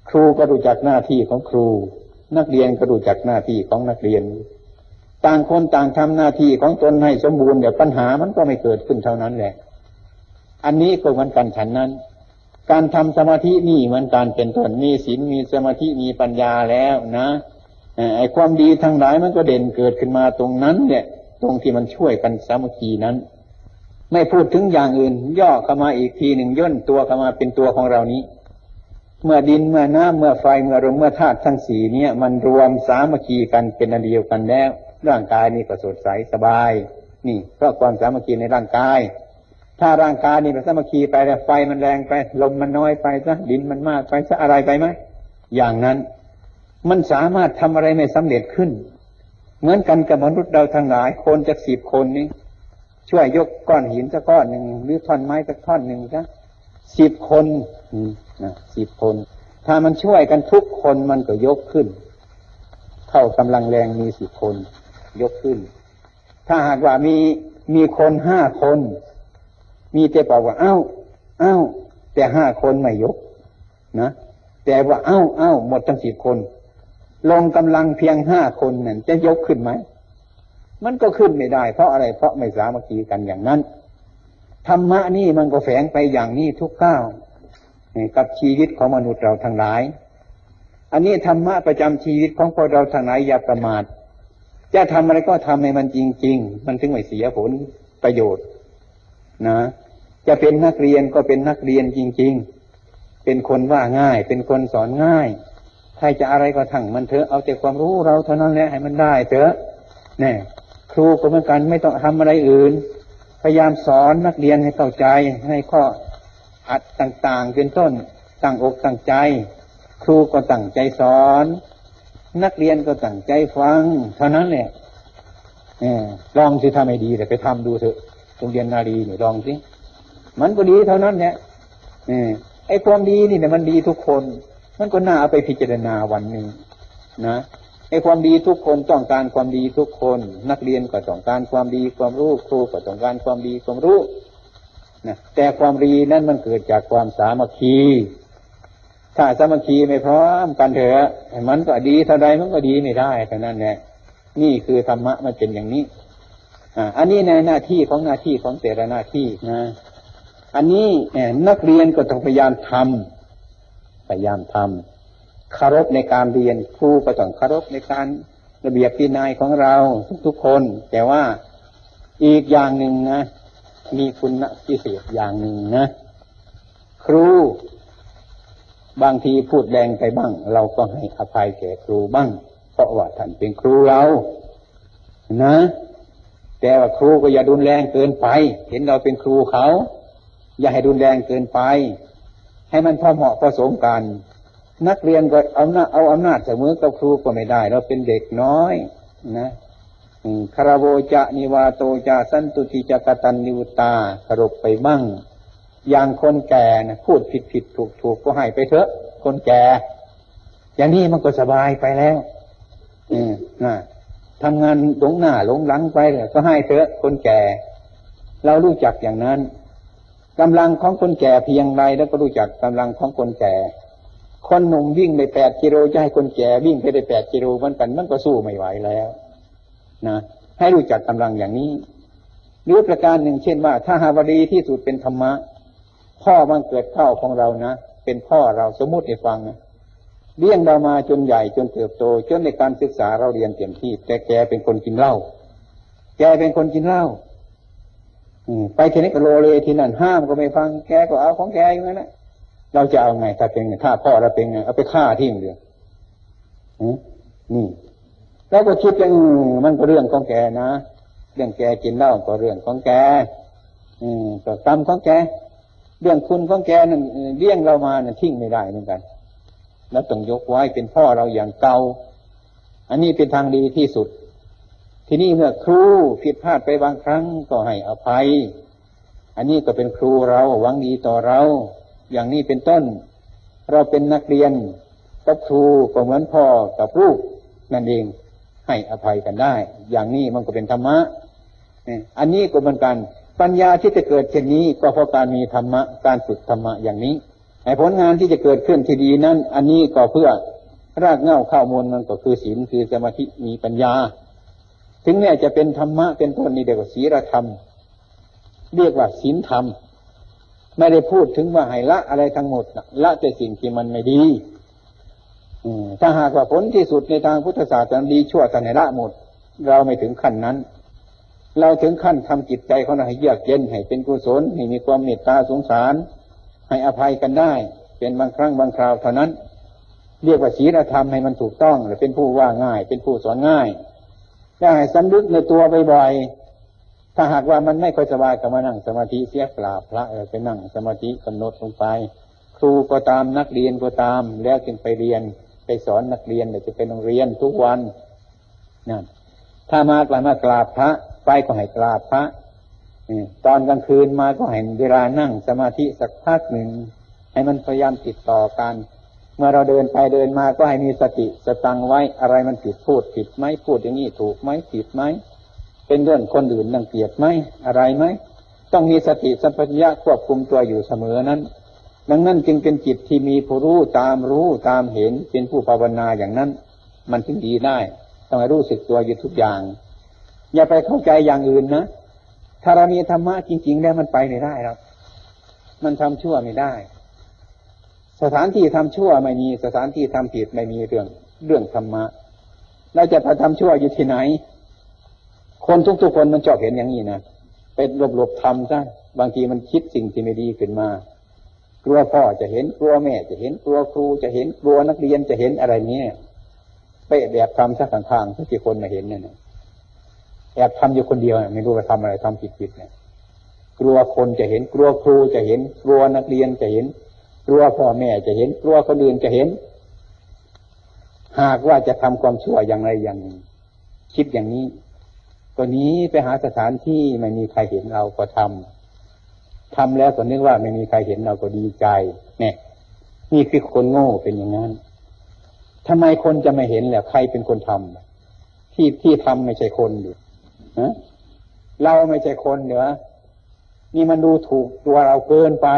ครูก็รู้จักหน้าที่ของครูนักเรียนก็รู้จักหน้าที่ของนักเรียนต่างคนต่างทำหน้าที่ของตนให้สมบูรณ์เดี๋ยวปัญหามันก็ไม่เกิดขึ้นเท่านั้นแหละอันนี้ก็เหมือนกันฉันนั้นการทำสมาธินี่เหมือนการเป็นต้นมีศีลมีสมาธิมีปัญญาแล้วนะไอ้ความดีทั้งหลายมันก็เด่นเกิดขึ้นมาตรงนั้นเนี่ยตรงที่มันช่วยกันสามัคคีนั้นไม่พูดถึงอย่างอื่นย่อเข้ามาอีกทีหนึ่งย่นตัวเข้ามาเป็นตัวของเรานี้เมื่อดินเมื่อน้ำเมื่อไฟเมื่อลมเมื่อธาตุทั้งสี่เนี่ยมันรวมสามัคคีกันเป็นอันเดียวกันแล้วร่างกายนี่ก็สดใสสบายนี่เพราะความสามัคคีในร่างกายถ้าร่างกายนี่มันสามัคคีไปแล้วไฟมันแรงไปลมมันน้อยไปซะดินมันมากไปซะอะไรไปไหมอย่างนั้นมันสามารถทำอะไรไม่สำเร็จขึ้นเหมือนกันกับมนุษย์เราทั้งหลายคนจากสิบคนนี้ช่วยยกก้อนหินสักก้อนหนึ่งหรือท่อนไม้สักท่อนหนึ่งซะสิบคนนะสิบคนถ้ามันช่วยกันทุกคนมันก็ยกขึ้นเท่ากำลังแรงมีสิบคนยกขึ้นถ้าหากว่ามีมีคนห้าคนมีแต่บอกว่าเอ้าเอ้าแต่ห้าคนไม่ยกนะแต่ว่าเอ้าเอ้าหมดทั้งสิบคนลงกำลังเพียงห้าคนนั่นจะยกขึ้นไหมมันก็ขึ้นไม่ได้เพราะอะไรเพราะไม่สามัคคีกันอย่างนั้นธรรมะนี่มันก็แฝงไปอย่างนี้ทุกก้าวกับชีวิตของมนุษย์เราทั้งหลายอันนี้ธรรมะประจำชีวิตของพวกเราทั้งหลายอย่าประมาทจะทำอะไรก็ทำให้มันจริงๆมันถึงไม่เสียผลประโยชน์นะจะเป็นนักเรียนก็เป็นนักเรียนจริงๆเป็นคนว่าง่ายเป็นคนสอนง่ายใครจะอะไรก็ทั้งมันเถอะเอาแต่ความรู้เราเท่านั้นแหละให้มันได้เถอะแน่ครูก็เหมือนกันไม่ต้องทำอะไรอื่นพยายามสอนนักเรียนให้เข้าใจให้ข้ออัดต่างๆเป็นต้นตั้งอกตั้งใจครูก็ตั้งใจสอนนักเรียนก็ตั้งใจฟังเท่านั้นแหละลองสิทำให้ดีแต่ไปทำดูเถอะโรงเรียนนารีเนี่ยลองสิมันก็ดีเท่านั้นแหละไอ้ความดีนี่เนี่ยมันดีทุกคนมันก็น่าเอาไปพิจารณาวันหนึ่งนะไอ้ความดีทุกคนต้องการความดีทุกคนนักเรียนก็ต้องการความดีความรู้ครูก็ต้องการความดีความรู้นะแต่ความดีนั้นมันเกิดจากความสามัคคีถ้าสามัคคีไม่พร้อมกันเถอะมันก็ดีเท่าใดมันก็ดีไม่ได้เท่านั้นแหละนี่คือธรรมะมันเป็นอย่างนี้อ่าอันนี้ในหน้าที่ของหน้าที่ของแต่ละหน้าที่นะอันนี้นักเรียนก็ต้องพยายามทำพยายามทำเคารพในการเรียนครูก็ต้องเคารพในการระเบียบวินัยของเราทุกๆคนแต่ว่าอีกอย่างหนึ่งนะมีคุณพิเศษอย่างหนึ่งนะครูบางทีพูดแรงไปบ้างเราก็ให้อภัยแก่ครูบ้างเพราะว่าท่านเป็นครูเรานะแต่ว่าครูก็อย่ารุนแรงเกินไปเห็นเราเป็นครูเขาอย่าให้รุนแรงเกินไปให้มันพอเหมาะพอสมกันนักเรียนก็เอาหน้าเอาอำนาจเสมอกับครูก็ไม่ได้เราเป็นเด็กน้อยนะคารโวจะนิวาโตจะสันตุติจะกตัญญูตาเคารพไปบ้างอย่างคนแก่นะพูดผิดผิดถูกถูกก็ให้ไปเถอะคนแก่อย่างนี้มันก็สบายไปแล้วอืมนะทำงานหลงหน้าหลงหลังไปเลยก็ให้เถอะคนแก่เรารู้จักอย่างนั้นกำลังของคนแก่เพียงไรแล้วก็รู้จักกำลังของคนแก่คนหนุ่มวิ่งไปแปดกิโลจะให้คนแก่วิ่งไปได้แปดกิโลเหมือนกันมันก็สู้ไม่ไหวแล้วนะให้รู้จักกำลังอย่างนี้หรือประการหนึ่งเช่นว่าถ้าหาวดีที่สุดเป็นธรรมะพ่อมันเกิดเข้าของเรานะเป็นพ่อเราสมมุติให้ฟังนะเลี้ยงเรามาจนใหญ่จนเติบโตจนในการศึกษาเราเรียนเต็มที่แต่แกเป็นคนกินเหล้าแกเป็นคนกินเหล้าไปที่นี่ก็โลเลที่นั่นห้ามก็ไม่ฟังแกก็เอาของแกอยู่นั่นแหละเราจะเอาไงถ้าเป็นถ้าพ่อเราเป็นไงเอาไปฆ่าทิ้งเลยนี่แล้วก็คิดอย่างมันก็เรื่องของแกนะเรื่องแกกินเหล้าก็เรื่องของแกอืมก็กรรมของแกเรื่องคุณของแกนั่นเลี้ยงเรามานั่นทิ้งไม่ได้เหมือนกันแล้วต้องยกไว้เป็นพ่อเราอย่างเก่าอันนี้เป็นทางดีที่สุดทีนี้เมื่อครูผิดพลาดไปบางครั้งก็ให้อภัยอันนี้ก็เป็นครูเราหวังดีต่อเราอย่างนี้เป็นต้นเราเป็นนักเรียนกับครูก็เหมือนพ่อกับลูกนั่นเองให้อภัยกันได้อย่างนี้มันก็เป็นธรรมะอันนี้ก็เหมือนกันปัญญาที่จะเกิดเช่นนี้ก็เพราะการมีธรรมะการฝึกธรรมะอย่างนี้ไอ้ผลงานที่จะเกิดขึ้นที่ดีนั้นอันนี้ก็เพื่อรากเหง้าข้าวมูลมันก็คือศีลคือสมาธิมีปัญญาถึงแม้จะเป็นธรรมะเป็นต้นนี่เดียวกับศีลธรรมเรียกว่าศีลธรรมไม่ได้พูดถึงว่าให้ละอะไรทั้งหมดละแต่สิ่งที่มันไม่ดีถ้าหากว่าผลที่สุดในทางพุทธศาสนาดีชั่วท่านให้ละหมดเราไม่ถึงขั้นนั้นเราถึงขั้นทำจิตใจของเราให้เยือกเย็นให้เป็นกุศลให้มีความเมตตาสงสารให้อภัยกันได้เป็นบางครั้งบางคราวเท่านั้นเรียกว่าศีลธรรมให้มันถูกต้องหรือเป็นผู้ว่าง่ายเป็นผู้สอนง่ายได้สำนึกในตัวบ่อยๆถ้าหากว่ามันไม่ค่อยสบายก็มานั่งสมาธิเสียกราบพระไปนั่งสมาธิกำหนดลงไปครูก็ตามนักเรียนก็ตามแล้วจึงไปเรียนไปสอนนักเรียนเดี๋ยวจะไปโรงเรียนทุกวันนั่นถ้ามากมากราบพระไปก็ให้กราบพระตอนกลางคืนมาก็ให้เวลานั่งสมาธิสักพักหนึ่งให้มันพยายามติดต่อกันเมื่อเราเดินไปเดินมาก็ให้มีสติสตังไว้อะไรมันผิดพูดผิดไหมพูดอย่างนี้ถูกไหมผิดไหมเป็นเรื่องคนอื่นรังเกียจไหมอะไรไหมต้องมีสติสัมปชัญญะควบคุมตัวอยู่เสมอนั้นดังนั้นจึงเป็นจิตที่มีผู้รู้ตามรู้ตามเห็นเป็นผู้ภาวนาอย่างนั้นมันถึงดีได้ต้องให้รู้สึกตัวอยู่ทุกอย่างอย่าไปเข้าใจอย่างอื่นนะถ้าเรามีธรรมะจริงๆแล้วมันไปไม่ได้ครับมันทำชั่วไม่ได้สถานที่ทำชั่วไม่มีสถานที่ทำผิดไม่มีเรื่องเรื่องธรรมะเราจะไปทำชั่วอยู่ที่ไหนคนทุกๆคนมันชอบเห็นอย่างนี้นะเป็นหลบๆทำซะบางทีมันคิดสิ่งที่ไม่ดีขึ้นมากลัวพ่อจะเห็นกลัวแม่จะเห็นกลัวครูจะเห็นกลัวนักเรียนจะเห็นอะไรเนี้ยไปแอบทำซะข้างๆที่คนมาเห็นเนี่ยแอบทำอยู่คนเดียวไม่รู้ว่าทำอะไรทำผิดๆเนี่ยกลัวคนจะเห็นกลัวครูจะเห็นกลัวนักเรียนจะเห็นกลัวพ่อแม่จะเห็นกลัวคนอื่นจะเห็นหากว่าจะทำความชั่วอย่างไรอย่างนึงคิดอย่างนี้ก็หนีไปหาสถานที่ไม่มีใครเห็นเราก็ทำทำแล้วก็นึกว่าไม่มีใครเห็นเราก็ดีใจเนี่ยนี่คือคนโง่เป็นอย่างนั้นทำไมคนจะไม่เห็นแหละใครเป็นคนทำที่ที่ทำไม่ใช่คนดิฮะเราไม่ใช่คนเหรอนี่มันดูถูกตัวเราเกินไป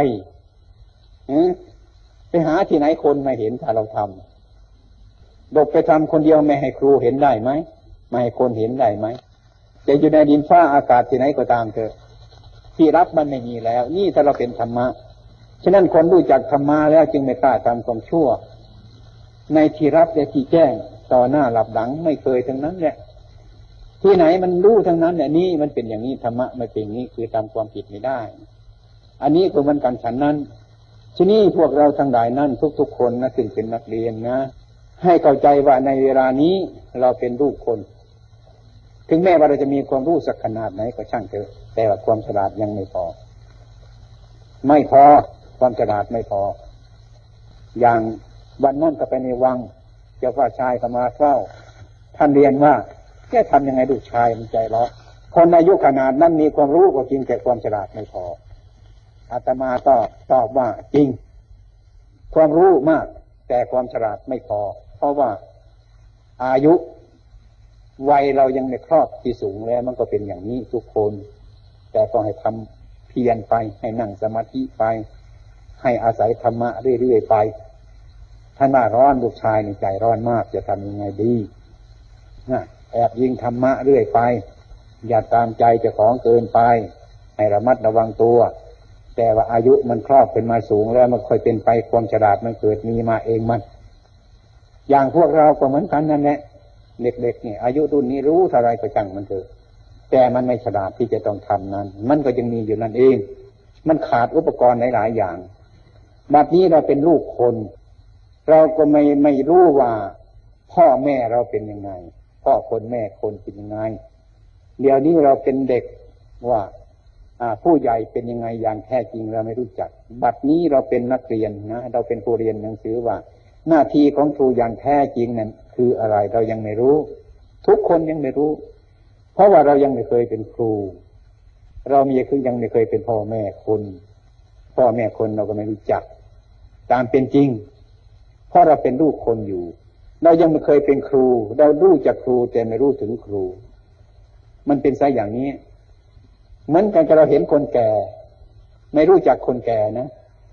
ไปหาที่ไหนคนไม่เห็นถ้าเราทำดบไปทำคนเดียวไม่ให้ครูเห็นได้ไหมไม่ให้คนเห็นได้ไหมจะอยู่ในดินฟ้าอากาศที่ไหนก็ตามเถอะที่รับมันไม่มีแล้วนี่ถ้าเราเป็นธรรมะฉะนั้นคนรู้จักธรรมะแล้วจึงไม่กล้าทำความชั่วในที่รับและที่แจ้งต่อหน้าหลับหลังไม่เคยทั้งนั้นแหละที่ไหนมันรู้ทั้งนั้นเนี่ยนี่มันเป็นอย่างนี้ธรรมะไม่เป็นอย่างนี้คือทำความผิดไม่ได้อันนี้ก็มันกันฉันนั้นที่นี่พวกเราทั้งหลายนั่นทุกๆคนนะถึงเป็นนักเรียนนะให้เข้าใจว่าในเวลานี้เราเป็นลูกคนถึงแม้ว่าเราจะมีความรู้สักขนาดไหนก็ช่างเถอะแต่ว่าความฉลาดยังไม่พอไม่พอความฉลาดไม่พออย่างวันนั้นก็ไปในวังเจ้าฟ้าชายก็มาเฝ้าท่านเรียนว่าแกทำยังไงลูกชายมันใจร้อนคนอายุขนาดนั้นมีความรู้ก็จริงแต่ความฉลาดไม่พออาตมาก็ตอบว่าจริงความรู้มากแต่ความฉลาดไม่พอเพราะว่าอายุวัยเรายังไม่ครอบที่สูงแล้วมันก็เป็นอย่างนี้ทุกคนแต่ก็ให้ทำเพียรไปให้นั่งสมาธิไปให้อาศัยธรรมะเรื่อยๆไปท่านว่าร้อนลูกชายในใจร้อนมากจะทำยังไงดีแอบยิงธรรมะเรื่อยไปอย่าตามใจเจ้าของเกินไปให้ระมัดระวังตัวแต่ว่าอายุมันครอบเป็นมาสูงแล้วมันค่อยเป็นไปความฉลาดมันเกิดมีมาเองมันอย่างพวกเราก็เหมือนกันนั่นแหละเด็กๆเนี่ยอายุรุ่นนี้รู้เท่าไรก็จังมันเถอะแต่มันไม่ฉลาดที่จะต้องทำนั้นมันก็ยังมีอยู่นั่นเองมันขาดอุปกรณ์หลายๆอย่างบัดนี้เราเป็นลูกคนเราก็ไม่ไม่รู้ว่าพ่อแม่เราเป็นยังไงพ่อคนแม่คนเป็นยังไงเดี๋ยวนี้เราเป็นเด็กว่าผู้ใหญ่เป็นยังไงอย่างแท้จริงเราไม่รู้จักบัดนี้เราเป็นนักเรียนนะเราเป็นผู้เรียนหนังสือว่าหน้าที่ของครูอย่างแท้จริงนั้นคืออะไรเรายังไม่รู้ทุกคนยังไม่รู้เพราะว่าเรายังไม่เคยเป็นครูเรามีคือยังไม่เคยเป็นพ่อแม่คนพ่อแม่คนเราก็ไม่รู้จักตามเป็นจริงเพราะเราเป็นลูกคนอยู่เรายังไม่เคยเป็นครูเรารู้จักครูแต่ไม่รู้ถึงครูมันเป็นซะอย่างนี้เหมือนกันกับเราเห็นคนแก่ไม่รู้จักคนแก่นะ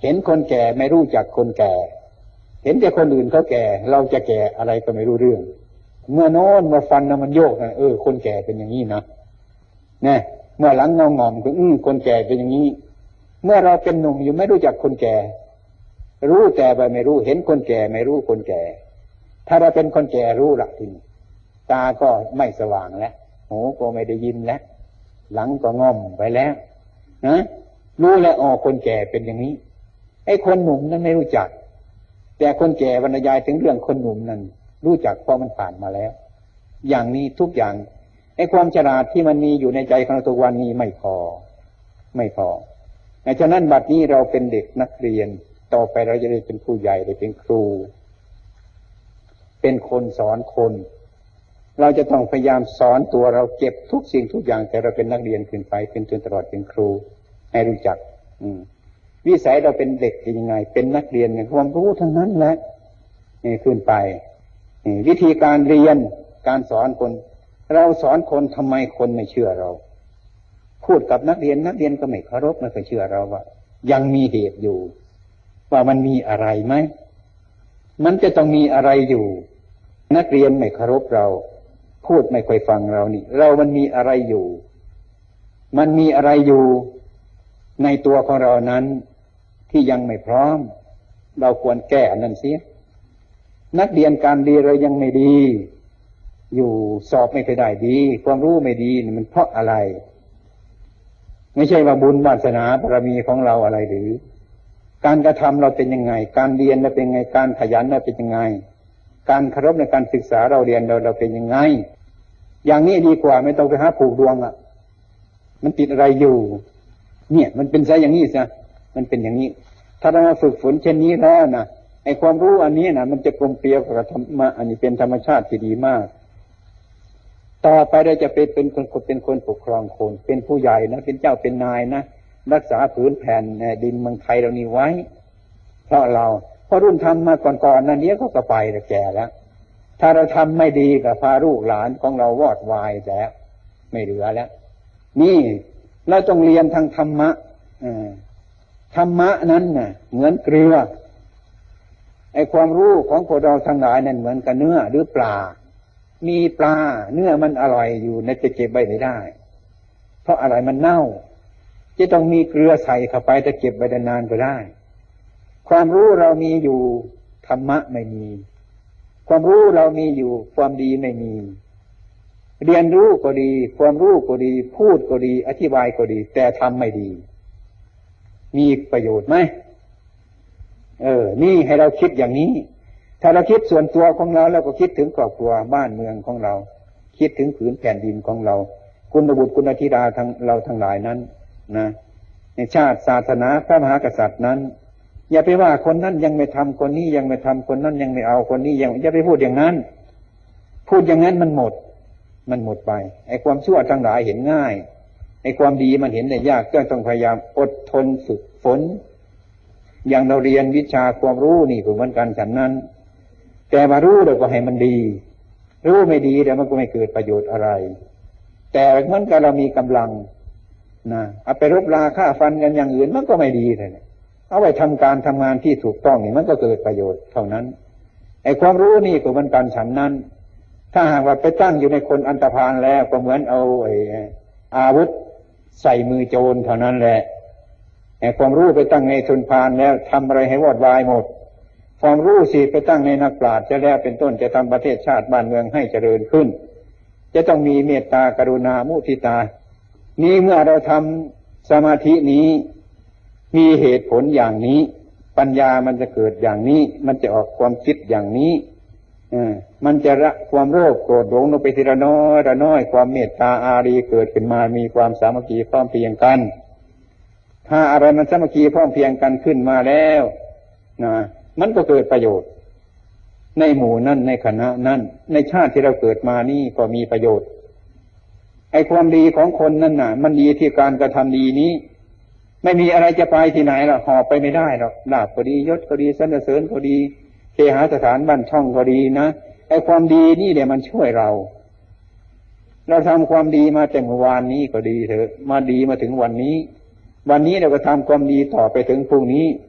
เห็นคนแก่ไม่รู้จักคนแก่เห็นแต่คนอื่นเขาแก่เราจะแก่อะไรก็ไม่รู้เรื่องเมื่อโน้นเมื่อฟันมันโยกนะเออคนแก่เป็นอย่างนี้นะเนี่ยเมื่อหลังงองอมก็อือคนแก่เป็นอย่างนี้เมื่อเราเป็นหนุ่มอยู่ไม่รู้จักคนแก่รู้แต่ไปไม่รู้เห็นคนแก่ไม่รู้คนแก่ถ้าเราเป็นคนแก่รู้ละทีนี้ตาก็ไม่สว่างแล้วหูก็ไม่ได้ยินแล้วหลังก็ง่อมไปแล้วนะรู้แล้วอ๋อคนแก่เป็นอย่างนี้ไอ้คนหนุ่มนั้นไม่รู้จักแต่คนแก่บรรยายถึงเรื่องคนหนุ่มนั้นรู้จักเพราะมันผ่านมาแล้วอย่างนี้ทุกอย่างไอ้ความฉลาดที่มันมีอยู่ในใจของเราทุกวันนี้ไม่พอไม่พอฉะนั้นบัดนี้เราเป็นเด็กนักเรียนต่อไปเราจะได้เป็นผู้ใหญ่ได้เป็นครูเป็นคนสอนคนเราจะต้องพยายามสอนตัวเราเก็บทุกสิ่งทุกอย่างแต่เราเป็นนักเรียนขึ้นไปเป็นจนตลอดเป็นครูให้รู้จักอืมวิสัยเราเป็นเด็กยังไงเป็นนักเรียนเนี่ยความรู้ทั้งนั้นแหละนี่ขึ้นไปนี่วิธีการเรียนการสอนคนเราสอนคนทำไมคนไม่เชื่อเราพูดกับนักเรียนนักเรียนก็ไม่เคารพไม่เคยเชื่อเราว่ายังมีเหตุอยู่ว่ามันมีอะไรไหมมันจะต้องมีอะไรอยู่นักเรียนไม่เคารพเราพูดไม่ค่อยฟังเรานี่เรามันมีอะไรอยู่มันมีอะไรอยู่ในตัวของเรานั้นที่ยังไม่พร้อมเราควรแก้อันนั้นเสียนักเรียนการดีเรายังไม่ดีอยู่สอบไม่เคยได้ดีความรู้ไม่ดีนี่มันเพราะอะไรไม่ใช่ว่าบุญวาสนาบารมีของเราอะไรหรือการกระทำเราเป็นยังไงการเรียนเราเป็นยังไงการขยันเราเป็นยังไงการเคารพในการศึกษาเราเรียนเราเราเป็นยังไงอย่างนี้ดีกว่าไม่ต้องไปหาผูกดวงอ่ะมันติดอะไรอยู่เนี่ยมันเป็นซะอย่างนี้ซะมันเป็นอย่างนี้ถ้าเราฝึกฝนเช่นนี้แล้วนะไอ้ความรู้อันนี้นะมันจะกลมเกลียวกับธรรมะอันนี้เป็นธรรมชาติที่ดีมากต่อไปเราจะเป็นเป็นคนเป็นคนปกครองคนเป็นผู้ใหญ่นะเป็นเจ้าเป็นนายนะรักษาผืนแผ่นดินเมืองไทยเรานี้ไว้เพราะเราเพราะรุ่นทำมาก่อนๆนั่นเนี้ยเขาก็ไปแต่แก่แล้วถ้าเราทำไม่ดีกับพาลูกหลานของเราวอดวายแล้วไม่เหลือแล้วนี่เราต้องเรียนทางธรรมะธรรมะนั้นน่ะเหมือนเกลือไอ้ความรู้ของพวกเราทั้งหลายนั่นเหมือนกับเนื้อหรือปลามีปลาเนื้อมันอร่อยอยู่ในจะเก็บไว้ไม่ได้เพราะอะไรมันเน่าจะต้องมีเกลือใส่เข้าไปจะเก็บไว้นานก็ได้ความรู้เรามีอยู่ธรรมะไม่มีความรู้เรามีอยู่ความดีไม่มีเรียนรู้ก็ดีความรู้ก็ดีพูดก็ดีอธิบายก็ดีแต่ทำไม่ดีมีประโยชน์ไหมเออนี่ให้เราคิดอย่างนี้ถ้าเราคิดส่วนตัวของเราแล้วก็คิดถึงครอบครัวบ้านเมืองของเราคิดถึงผืนแผ่นดินของเราคุณบุตรคุณธิดาทั้งเราทั้งหลายนั้นนะในชาติศาสนาพระมหากษัตริย์นั้นอย่าไปว่าคนนั้นยังไม่ทำคนนี้ยังไม่ทำคนนั้นยังไม่เอาคนนี้ยังอย่าไปพูดอย่างนั้นพูดอย่างนั้นมันหมดมันหมดไปไอ้ความชั่วทั้งหลายเห็นง่ายไอ้ความดีมันเห็นได้ยากก็ต้องพยายามอดทนฝึกฝนอย่างเราเรียนวิชาความรู้นี่ก็เหมือนกันฉันนั้นแต่มารู้เดี๋ยวก็ให้มันดีรู้ไม่ดีเดี๋ยวมันก็ไม่เกิดประโยชน์อะไรแต่เหมือนกับเรามีกำลังนะเอาไปรบราฆ่าฟันกันอย่างอื่นมันก็ไม่ดีเลยเอาไว้ทำการทำงานที่ถูกต้องนี่มันก็เกิดประโยชน์เท่านั้นไอ้ความรู้นี่ก็เหมือนกันฉันนั้นถ้าหากว่าไปตั้งอยู่ในคนอันธพาลแล้วก็เหมือนเอาไอ้อาวุธใส่มือโจรเท่านั้นแหละไอ้ความรู้ไปตั้งในชนพาลแล้วทำอะไรให้วอดวายหมดความรู้สิไปตั้งในนักปราชญ์จะแล้วเป็นต้นจะทำประเทศชาติบ้านเมืองให้เจริญขึ้นจะต้องมีเมตตากรุณามุทิตานี้เมื่อเราทำสมาธินี้มีเหตุผลอย่างนี้ปัญญามันจะเกิดอย่างนี้มันจะออกความคิดอย่างนี้มันจะละความโลภโกรธหลงลงไปทีละน้อยละน้อยความเมตตาอารีเกิดขึ้นมามีความสามัคคีพร้อมเพรียงกันถ้าอะไรมันสามัคคีพร้อมเพรียงกันขึ้นมาแล้วนะมันก็เกิดประโยชน์ในหมู่นั้นในคณะนั้นในชาติที่เราเกิดมานี่ก็มีประโยชน์ไอ้ความดีของคนนั้นน่ะมันดีที่การกระทำดีนี้ไม่มีอะไรจะไปที่ไหนหรอกหอบไปไม่ได้หรอกลาภก็ดียศก็ดีสรรเสริญก็ดีเคหสถานบ้านช่องก็ดีนะไอ้ความดีนี่เดี๋ยวมันช่วยเราเราทำความดีมาแต่เมื่อวานนี้ก็ดีเถอะมาดีมาถึงวันนี้วันนี้เราก็ทำความดีต่อไปถึงพรุ่งนี้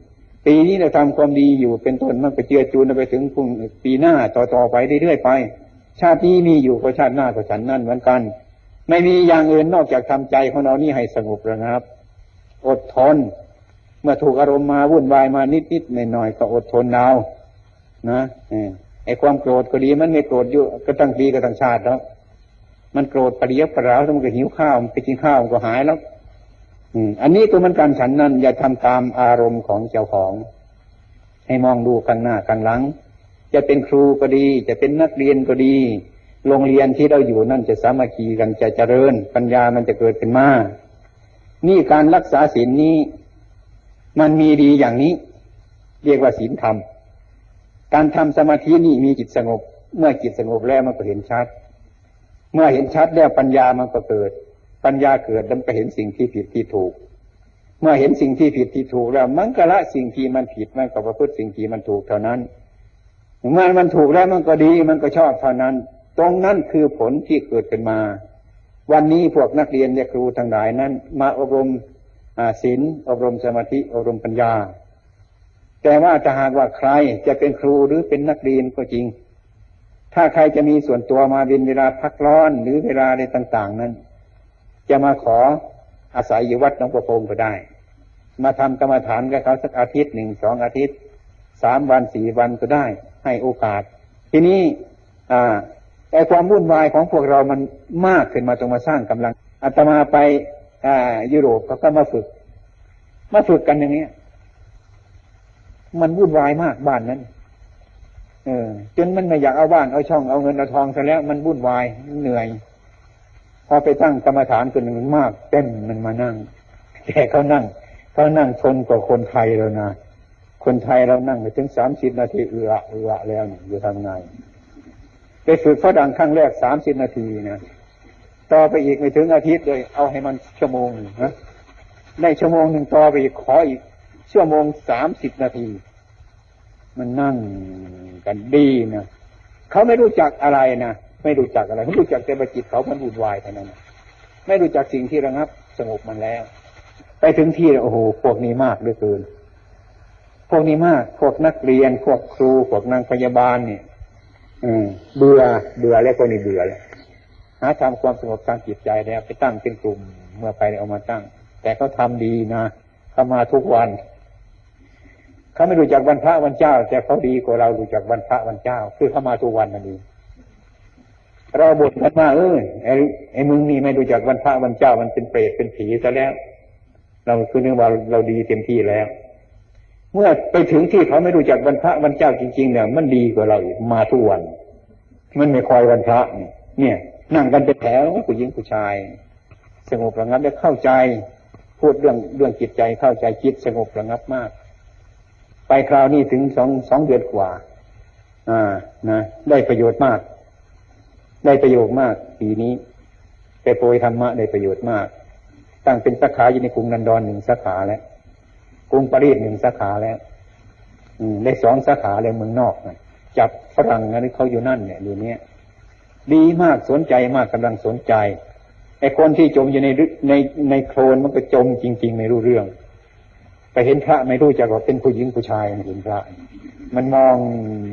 ปีนี้เราทำความดีอยู่เป็นต้นมันไปเจือจูนไปถึงพรุ่งปีหน้าต่อๆไปเรื่อยๆไปชาตินี้มีอยู่ก็ชาติหน้าก็ฉันนั่นเหมือนกันไม่มีอย่างอื่นนอกจากทำใจของเรานี่ให้สงบระงับอดทนเมื่อถูกอารมณ์มาวุ่นวายมานิดๆหน่อยๆก็อดทนเอานะไอ้ความโกรธก็ดีมันไม่โกรธอยู่ก็ตั้งปีก็ตั้งชาติแล้วมันโกรธปริยับปร้าวแล้วมันก็หิวข้าวมันไปกินข้าวมันก็หายแล้วอันนี้ตัวมันการฉันนั้นอย่าทำตามอารมณ์ของเจ้าของให้มองดูข้างหน้าข้างหลังจะเป็นครูก็ดีจะเป็นนักเรียนก็ดีโรงเรียนที่เราอยู่นั่นจะสามัคคีกันจะเจริญปัญญามันจะเกิดขึ้นมานี่การรักษาศีลนี้มันมีดีอย่างนี้เรียกว่าศีลธรรมการทำสมาธินี่มีจิตสงบเมื่อจิตสงบแล้วมันก็เห็นชัดเมื่อเห็นชัดแล้วปัญญามันก็เกิดปัญญาเกิดแล้วมันก็เห็นสิ่งที่ผิดที่ถูกเมื่อเห็นสิ่งที่ผิดที่ถูกแล้วมันก็ละสิ่งที่มันผิดมันก็ประพฤติสิ่งที่มันถูกเท่านั้นเมื่อมันถูกแล้วมันก็ดีมันก็ชอบเท่านั้นตรงนั้นคือผลที่เกิดขึ้นมาวันนี้พวกนักเรียนและครูทั้งหลายนั้นมาอบรมศีลอบรมสมาธิอบรมปัญญาแต่ว่าถ้าหากว่าใครจะเป็นครูหรือเป็นนักเรียนก็จริงถ้าใครจะมีส่วนตัวมาเป็นเวลาพักร้อนหรือเวลาอะไรต่างๆนั้นจะมาขออาศัยอยู่วัดหนองประพงก็ได้มาทำกรรมฐานกับเขาสักอาทิตย์หนึ่งสองอาทิตย์สามวันสี่วันก็ได้ให้โอกาสทีนี้อ่าแต่ความวุ่นวายของพวกเรามันมากขึ้นมาต้องมาสร้างกำลังอาตมาไปอ่ายุโรปเขาก็มาฝึกมาฝึกกันอย่างนี้มันวุ่นวายมากบ้านนั้นเออจนมันไม่อยากเอาบ้านเอาช่องเอาเงินเอาทองซะแล้วมันวุ่นวายเหนื่อยพอไปตั้งกรรมฐานคนหนึ่งมากเต็มมันมานั่งแต่เขานั่งเขานั่งทนกว่าคนไทยแล้วนะคนไทยเรานั่งไปถึงสามสิบนาทีเอือเอือแล้วเนี่ยอยู่ทำไงไปฝึกฝรั่งครั้งแรกสามสิบนาทีนะต่อไปอีกไม่ถึงอาทิตย์เลยเอาให้มันชั่วโมงนะได้ชั่วโมงหนึ่งต่อไปอีกขออีกชั่วโมงสามสิบนาทีมันนั่งกันดีนะเขาไม่รู้จักอะไรนะไม่รู้จักอะไรไม่รู้จักแต่จิตเขามันวุ่นวายเท่านั้นไม่รู้จักสิ่งที่ระงับสงบมันแล้วไปถึงที่โอ้โหพวกนี้มากเหลือเกินพวกนี้มากพวกนักเรียนพวกครูพวกนางพยาบาลเนี่ยอืมเบื่อเบื่อแล้วคนนี้เบื่อแล้วหาทำความสงบทางจิตใจแล้วไปตั้งเป็นกลุ่มเมื่อไปเอามาตั้งแต่เขาทำดีนะเขามาทุกวันเขาไม่รู้จักวันพระวันเจ้าแต่เขาดีกว่าเรารู้จักวันพระวันเจ้าคือเขามาทุกวันนั่นเองเราบ่นกันว่าเออไอ้ไอ้มึงนี่ไม่รู้จักวันพระวันเจ้ามันเป็นเปรตเป็นผีซะแล้วเราคือนึกว่าเราดีเต็มที่แล้วเมื่อไปถึงที่เขาไม่รู้จักวันพระวันเจ้าจริงๆเนี่ยมันดีกว่าเราอีกมาทุกวันมันไม่คอยวันพระเนี่ยนั่งกันเป็นแถวผู้หญิงผู้ชายสงบระงับได้เข้าใจพูดเรื่องเรื่องจิตใจเข้าใจจิตสงบระงับมากไปคราวนี้ถึงสองสองเดือนกว่าอ่านะได้ประโยชน์มากได้ประโยชน์มากปีนี้ไปโปรยธรรมะได้ประโยชน์มากตั้งเป็นสาขาอยู่ในกรุงลอนดอนหนึ่งสาขาแล้วกรุงปารีสหนึ่งสาขาแล้วอืมได้สองสาขาเลยเมืองนอกนะจับฝรั่งนั้นเขาอยู่นั่นเนี่ยอยู่เนี้ยดีมากสนใจมากกำลังสนใจไอ้คนที่จมอยู่ในในในโคลนมันก็จมจริงๆไม่รู้เรื่องไปเห็นพระไม่รู้จักว่าเป็นผู้หญิงผู้ชายเห็นพระมันมอง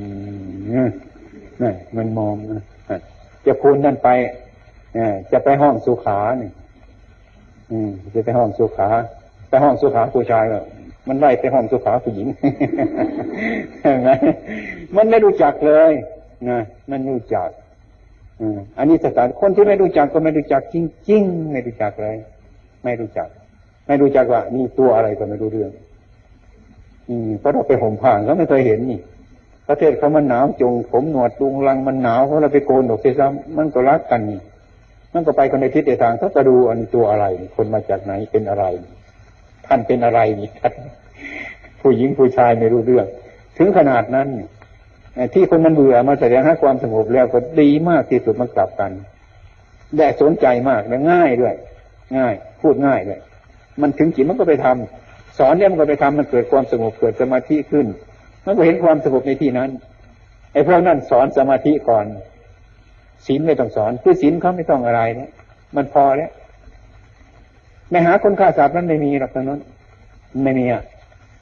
นี่มันมองจะพูนนั่นไปจะไปห้องสุขาเนี่ยจะไปห้องสุขาไปห้องสุขาผู้ชายมันไล่ไปห้องสุขาผู้หญิงมันไม่รู้จักเลยนะมันไม่รู้จักอันนี้สถานคนที่ไม่รู้จักก็ไม่รู้จักจริงๆไม่รู้จักเลยไม่รู้จักไม่รู้จักว่านี่ตัวอะไรก็ไม่รู้เรื่องอืมเพราะเราไปห่มผ้าเขาไม่เคยเห็นนี่ประเทศเขามันหนาวจงผมหนวดตุงลังมันหนาวเพราะเราไปโกนดอกเสียซ้ำมันก็รักกันนี่มันก็ไปคนในทิศในทางเขาจะดูอันนี้ตัวอะไรคนมาจากไหนเป็นอะไรท่านเป็นอะไรนี่ท่านผู้หญิงผู้ชายไม่รู้เรื่องถึงขนาดนั้นที่คนมันเบื่อมาแสดงให้ความสงบแล้วก็ดีมากที่สุดมันกลับกันได้สนใจมากและง่ายด้วยง่ายพูดง่ายด้วยมันถึงจิตมันก็ไปทำสอนเนี่ยมันก็ไปทำมันเกิดความสงบเกิดสมาธิขึ้นมันก็เห็นความสงบในที่นั้นไอ้พวกนั้นสอนสมาธิก่อนศีลไม่ต้องสอนคือศีลเขาไม่ต้องอะไรเนี่ยมันพอแล้วไม่หาคนฆ่าสัตว์นั้นไม่มีหรอกตรงนั้นไม่มีอ่ะ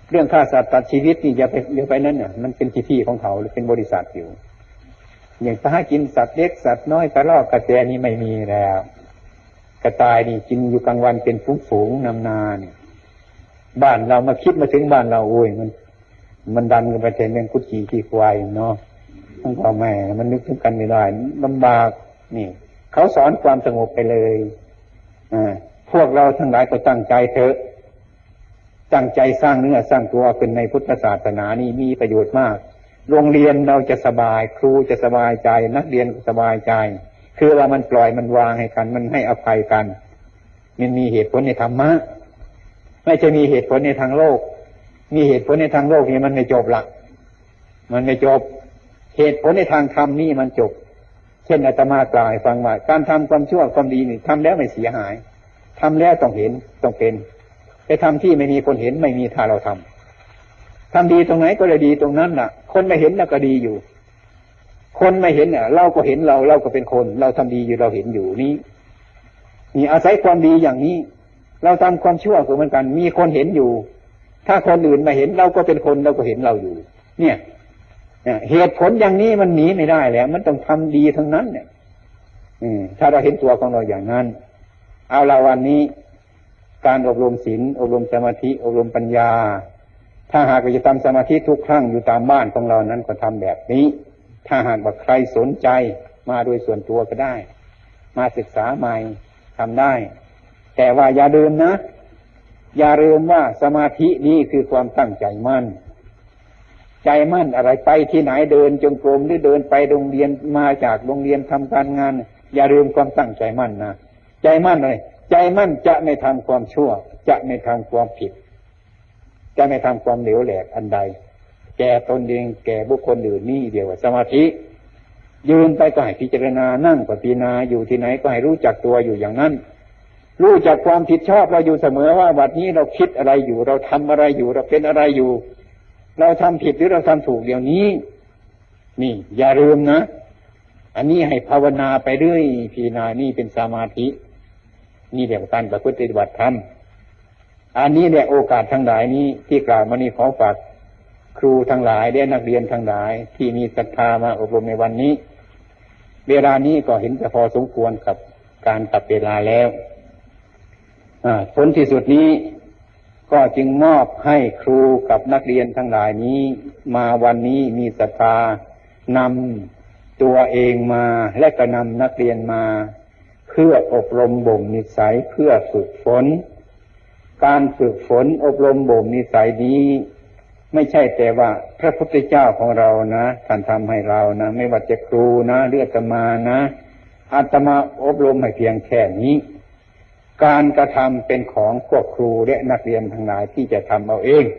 เรื่องฆ่าสัตว์ตัดชีวิตนี่อย่าไปอย่าไปนั่นน่ะมันเป็นที่ที่ของเขาหรือเป็นบริษัทอยู่อย่างถ้ากินสัตว์เล็กสัตว์น้อยกระรอกกระแตนี่ไม่มีแล้วกระต่ายนี่กินอยู่กลางวันเป็นฝูงๆนำนาเนี่ยบ้านเรามาคิดมาถึงบ้านเราโอ้ยมันมันดันกันไปแทนเป็นกุฏิที่ควายเนาะทั้งพ่อแม่มันนึกถึงกันไม่ได้ลำบากนี่เขาสอนความสงบไปเลยอ่าพวกเราทั้งหลายก็ตั้งใจเถอะตั้งใจสร้างเนื้อสร้างตัวเป็นในพุทธศาสนานี่มีประโยชน์มากโรงเรียนเราจะสบายครูจะสบายใจนักเรียนก็สบายใจคือว่ามันปล่อยมันวางให้กันมันให้อภัยกันมันมีเหตุผลในธรรมะไม่ใช่มีเหตุผลในทางโลกมีเหตุผลในทางโลกนี่มันไม่จบหลักมันไม่จบเหตุผลในทางธรรมนี่มันจบเช่นอาตมากล่าวให้ฟังว่าการทำความชั่วความดีนี่ทำแล้วไม่เสียหายทำแล้วต้องเห็นต้องเป็นไปทำที่ไม่มีคนเห็นไม่มีถ้าเราทำทำดีตรงไหนก็เลยดีตรงนั้นน่ะคนไม่เห็นน่ะก็ดีอยู่คนไม่เห็นน่ะเราก็เห็นเราเราก็เป็นคนเราทำดีอยู่เราเห็นอยู่นี้นี่อาศัยความดีอย่างนี้เราทำความชั่วก็เหมือนกันมีคนเห็นอยู่ถ้าคนอื่นไม่เห็นเราก็เป็นคนเราก็เห็นเราอยู่เนี่ยเหตุผลอย่างนี้มันหนีไม่ได้แล้วมันต้องทำดีทั้งนั้นเนี่ยถ้าเราเห็นตัวของเราอย่างนั้นเอาละวันนี้การอบรมศีลอบรมสมาธิอบรมปัญญาถ้าหากจะทำสมาธิทุกครั้งอยู่ตามบ้านของเรานั้นก็ทำแบบนี้ถ้าหากว่าใครสนใจมาโดยส่วนตัวก็ได้มาศึกษาใหม่ทำได้แต่ว่าอย่าลืมนะอย่าลืมว่าสมาธินี้คือความตั้งใจมั่นใจมั่นอะไรไปที่ไหนเดินจงกรมหรือเดินไปโรงเรียนมาจากโรงเรียนทำการงานอย่าลืมความตั้งใจมั่นนะใจมั่นเลยใจมั่นจะไม่ทำความชั่วจะไม่ทำความผิดจะไม่ทำความเหลวแหลกอันใดแก่ตนเองแก่บุคคลอื่นนี่เดียวสมาธิยืนไปก็ให้พิจารณานั่งก็พิจารณาอยู่ที่ไหนก็ให้รู้จักตัวอยู่อย่างนั้นรู้จักความผิดชอบเราอยู่เสมอว่าวันนี้เราคิดอะไรอยู่เราทำอะไรอยู่เราเป็นอะไรอยู่เราทำผิดหรือเราทำถูกเดี๋ยวนี้นี่อย่าลืมนะอันนี้ให้ภาวนาไปเรื่อยพิจารณานี่เป็นสมาธินี่เรียกว่าการประพฤติปฏิบัติธรรมอันนี้แหละโอกาสทั้งหลายนี้ที่กล่าวมานี้ขอฝากครูทั้งหลายและนักเรียนทั้งหลายที่มีศรัทธามาอบรมในวันนี้เวลานี้ก็เห็นจะพอสมควรกับการตัดเวลาแล้วผลที่สุดนี้ก็จึงมอบให้ครูกับนักเรียนทั้งหลายนี้มาวันนี้มีศรัทธานำตัวเองมาและก็นำนักเรียนมาเพื่ออบรมบ่มนิสัยเพื่อฝึกฝนการฝึกฝนอบรมบ่มนิสัยนี้ไม่ใช่แต่ว่าพระพุทธเจ้าของเรานะท่านทำให้เรานะไม่ว่าจะครูนะหรืออาตมานะอาตมาอบรมให้เพียงแค่นี้การกระทำเป็นของพวกครูและนักเรียนทั้งหลายที่จะทำเอาเอง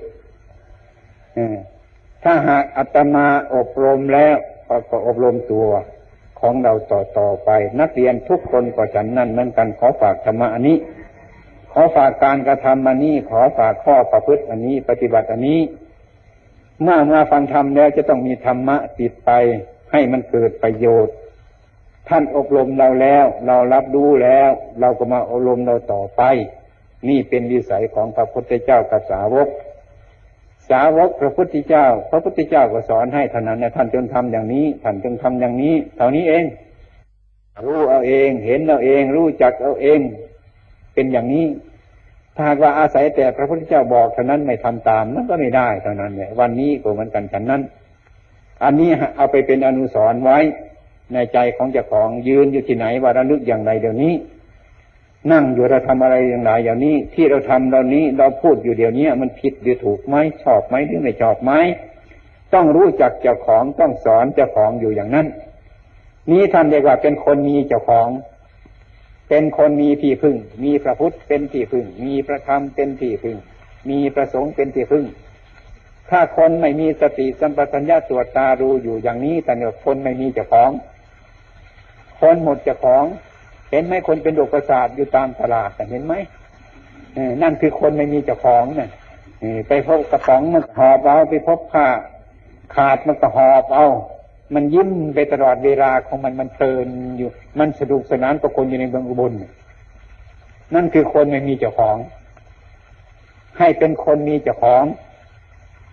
ถ้าหากอาตมาอบรมแล้วก็อบรมตัวของเราต่อต่อไปนักเรียนทุกคนก็ฉันนั่นเหมือนกันขอฝากธรรมะอันนี้ขอฝากการกระทำอันนี้ขอฝากข้อประพฤติอันนี้ปฏิบัติอันนี้เมื่อมาฟังธรรมแล้วจะต้องมีธรรมะติดไปให้มันเกิดประโยชน์ท่านอบรมเราแล้วเรารับรู้แล้วเราก็มาอบรมเราต่อไปนี่เป็นวิสัยของพระพุทธเจ้ากับสาวกสาวกพระพุทธเจ้าพระพุทธเจ้าก็สอนให้เท่านั้นนะท่านจงทำอย่างนี้ท่านจงทำอย่างนี้เท่านี้เองรู้เอาเองเห็นเอาเองรู้จักเอาเองเป็นอย่างนี้ถ้าหากว่าอาศัยแต่พระพุทธเจ้าบอกเท่านั้นไม่ทำตามมันก็ไม่ได้เท่านั้นเนี่ยวันนี้ก็เหมือนกันฉันนั้นอันนี้เอาไปเป็นอนุสรณ์ไว้ในใจของเจ้าของยืนอยู่ที่ไหนว่าระลึกอย่างไรเดี๋ยวนี้นั่งอยู่เราทำอะไรอย่างไรอย่างนี้ที่เราทำเรานี้เราพูดอยู่เดี๋ยวนี้มันผิดหรือถูกไหมชอบไหมหรือไม่ชอบไหมต้องรู้จักเจ้าของต้องสอนเจ้าของอยู่อย่างนั้นนี้ท่านเรียกว่าเป็นคนมีเจ้าของเป็นคนมีที่พึ่งมีพระพุทธเป็นที่พึ่งมีพระธรรมเป็นที่พึ่งมีพระสงฆ์เป็นที่พึ่งถ้าคนไม่มีสติสัมปชัญญะตรวจตารู้อยู่อย่างนี้แต่เนี่ยคนไม่มีเจ้าของคนหมดเจ้าของเห็นไหมคนเป็นโรคประสาทอยู่ตามตลาดเห็นไหมนั่นคือคนไม่มีเจ้าของน่ะไปพบกระป๋องมันหอบเอาไปพบผ้าขาดมันก็หอบเอามันยิ้มไปตลอดเวลาของมันมันเพลินอยู่มันสนุกสนานกับคนอยู่ในเมืองอุบลนั่นคือคนไม่มีเจ้าของให้เป็นคนมีเจ้าของ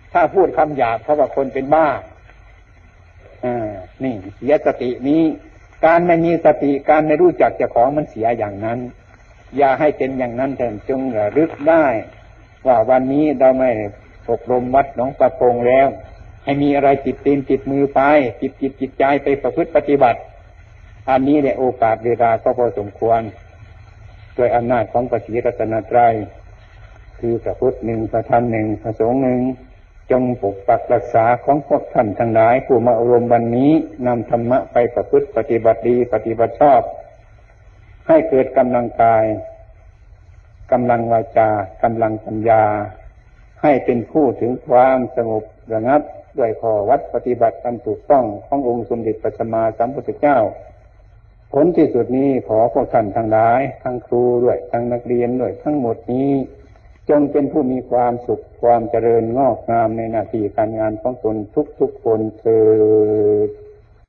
ถ้าพูดคำหยาบเพราะว่าคนเป็นบ้าอ่านี่เสียสตินี้การไม่มีสติการไม่รู้จักเจ้าของมันเสียอย่างนั้นอย่าให้เป็นอย่างนั้นแต่จงระลึกได้ว่าวันนี้เราไม่อบรมวัดหนองประพงแล้วให้มีอะไรติดตีนติดมือไปจิตจิตจิตใจไปประพฤติปฏิบัติอันนี้เนี่ยโอกาสเวลาก็พอสมควรด้วยอำนาจของพระศรีรัตนตรัยคือพระพุทธหนึ่งพระธรรมหนึ่งพระสงฆ์หนึ่งจงปกปักรักษาของพวกท่านทั้งหลายผู้มาอบรมวันนี้นำธรรมะไปประพฤติปฏิบัติดีปฏิบัติชอบให้เกิดกำลังกายกำลังวาจากำลังปัญญาให้เป็นผู้ถึงความสงบระงับด้วยข้อวัดปฏิบัติอันถูกต้องขององค์สมเด็จพระสัมมาสัมพุทธเจ้าผลที่สุดนี้ขอพวกท่านทั้งหลายทั้งครูด้วยทั้งนักเรียนด้วยทั้งหมดนี้จงเป็นผู้มีความสุขความเจริญงอกงามในหน้าที่การงานของตนทุกๆคนเถิด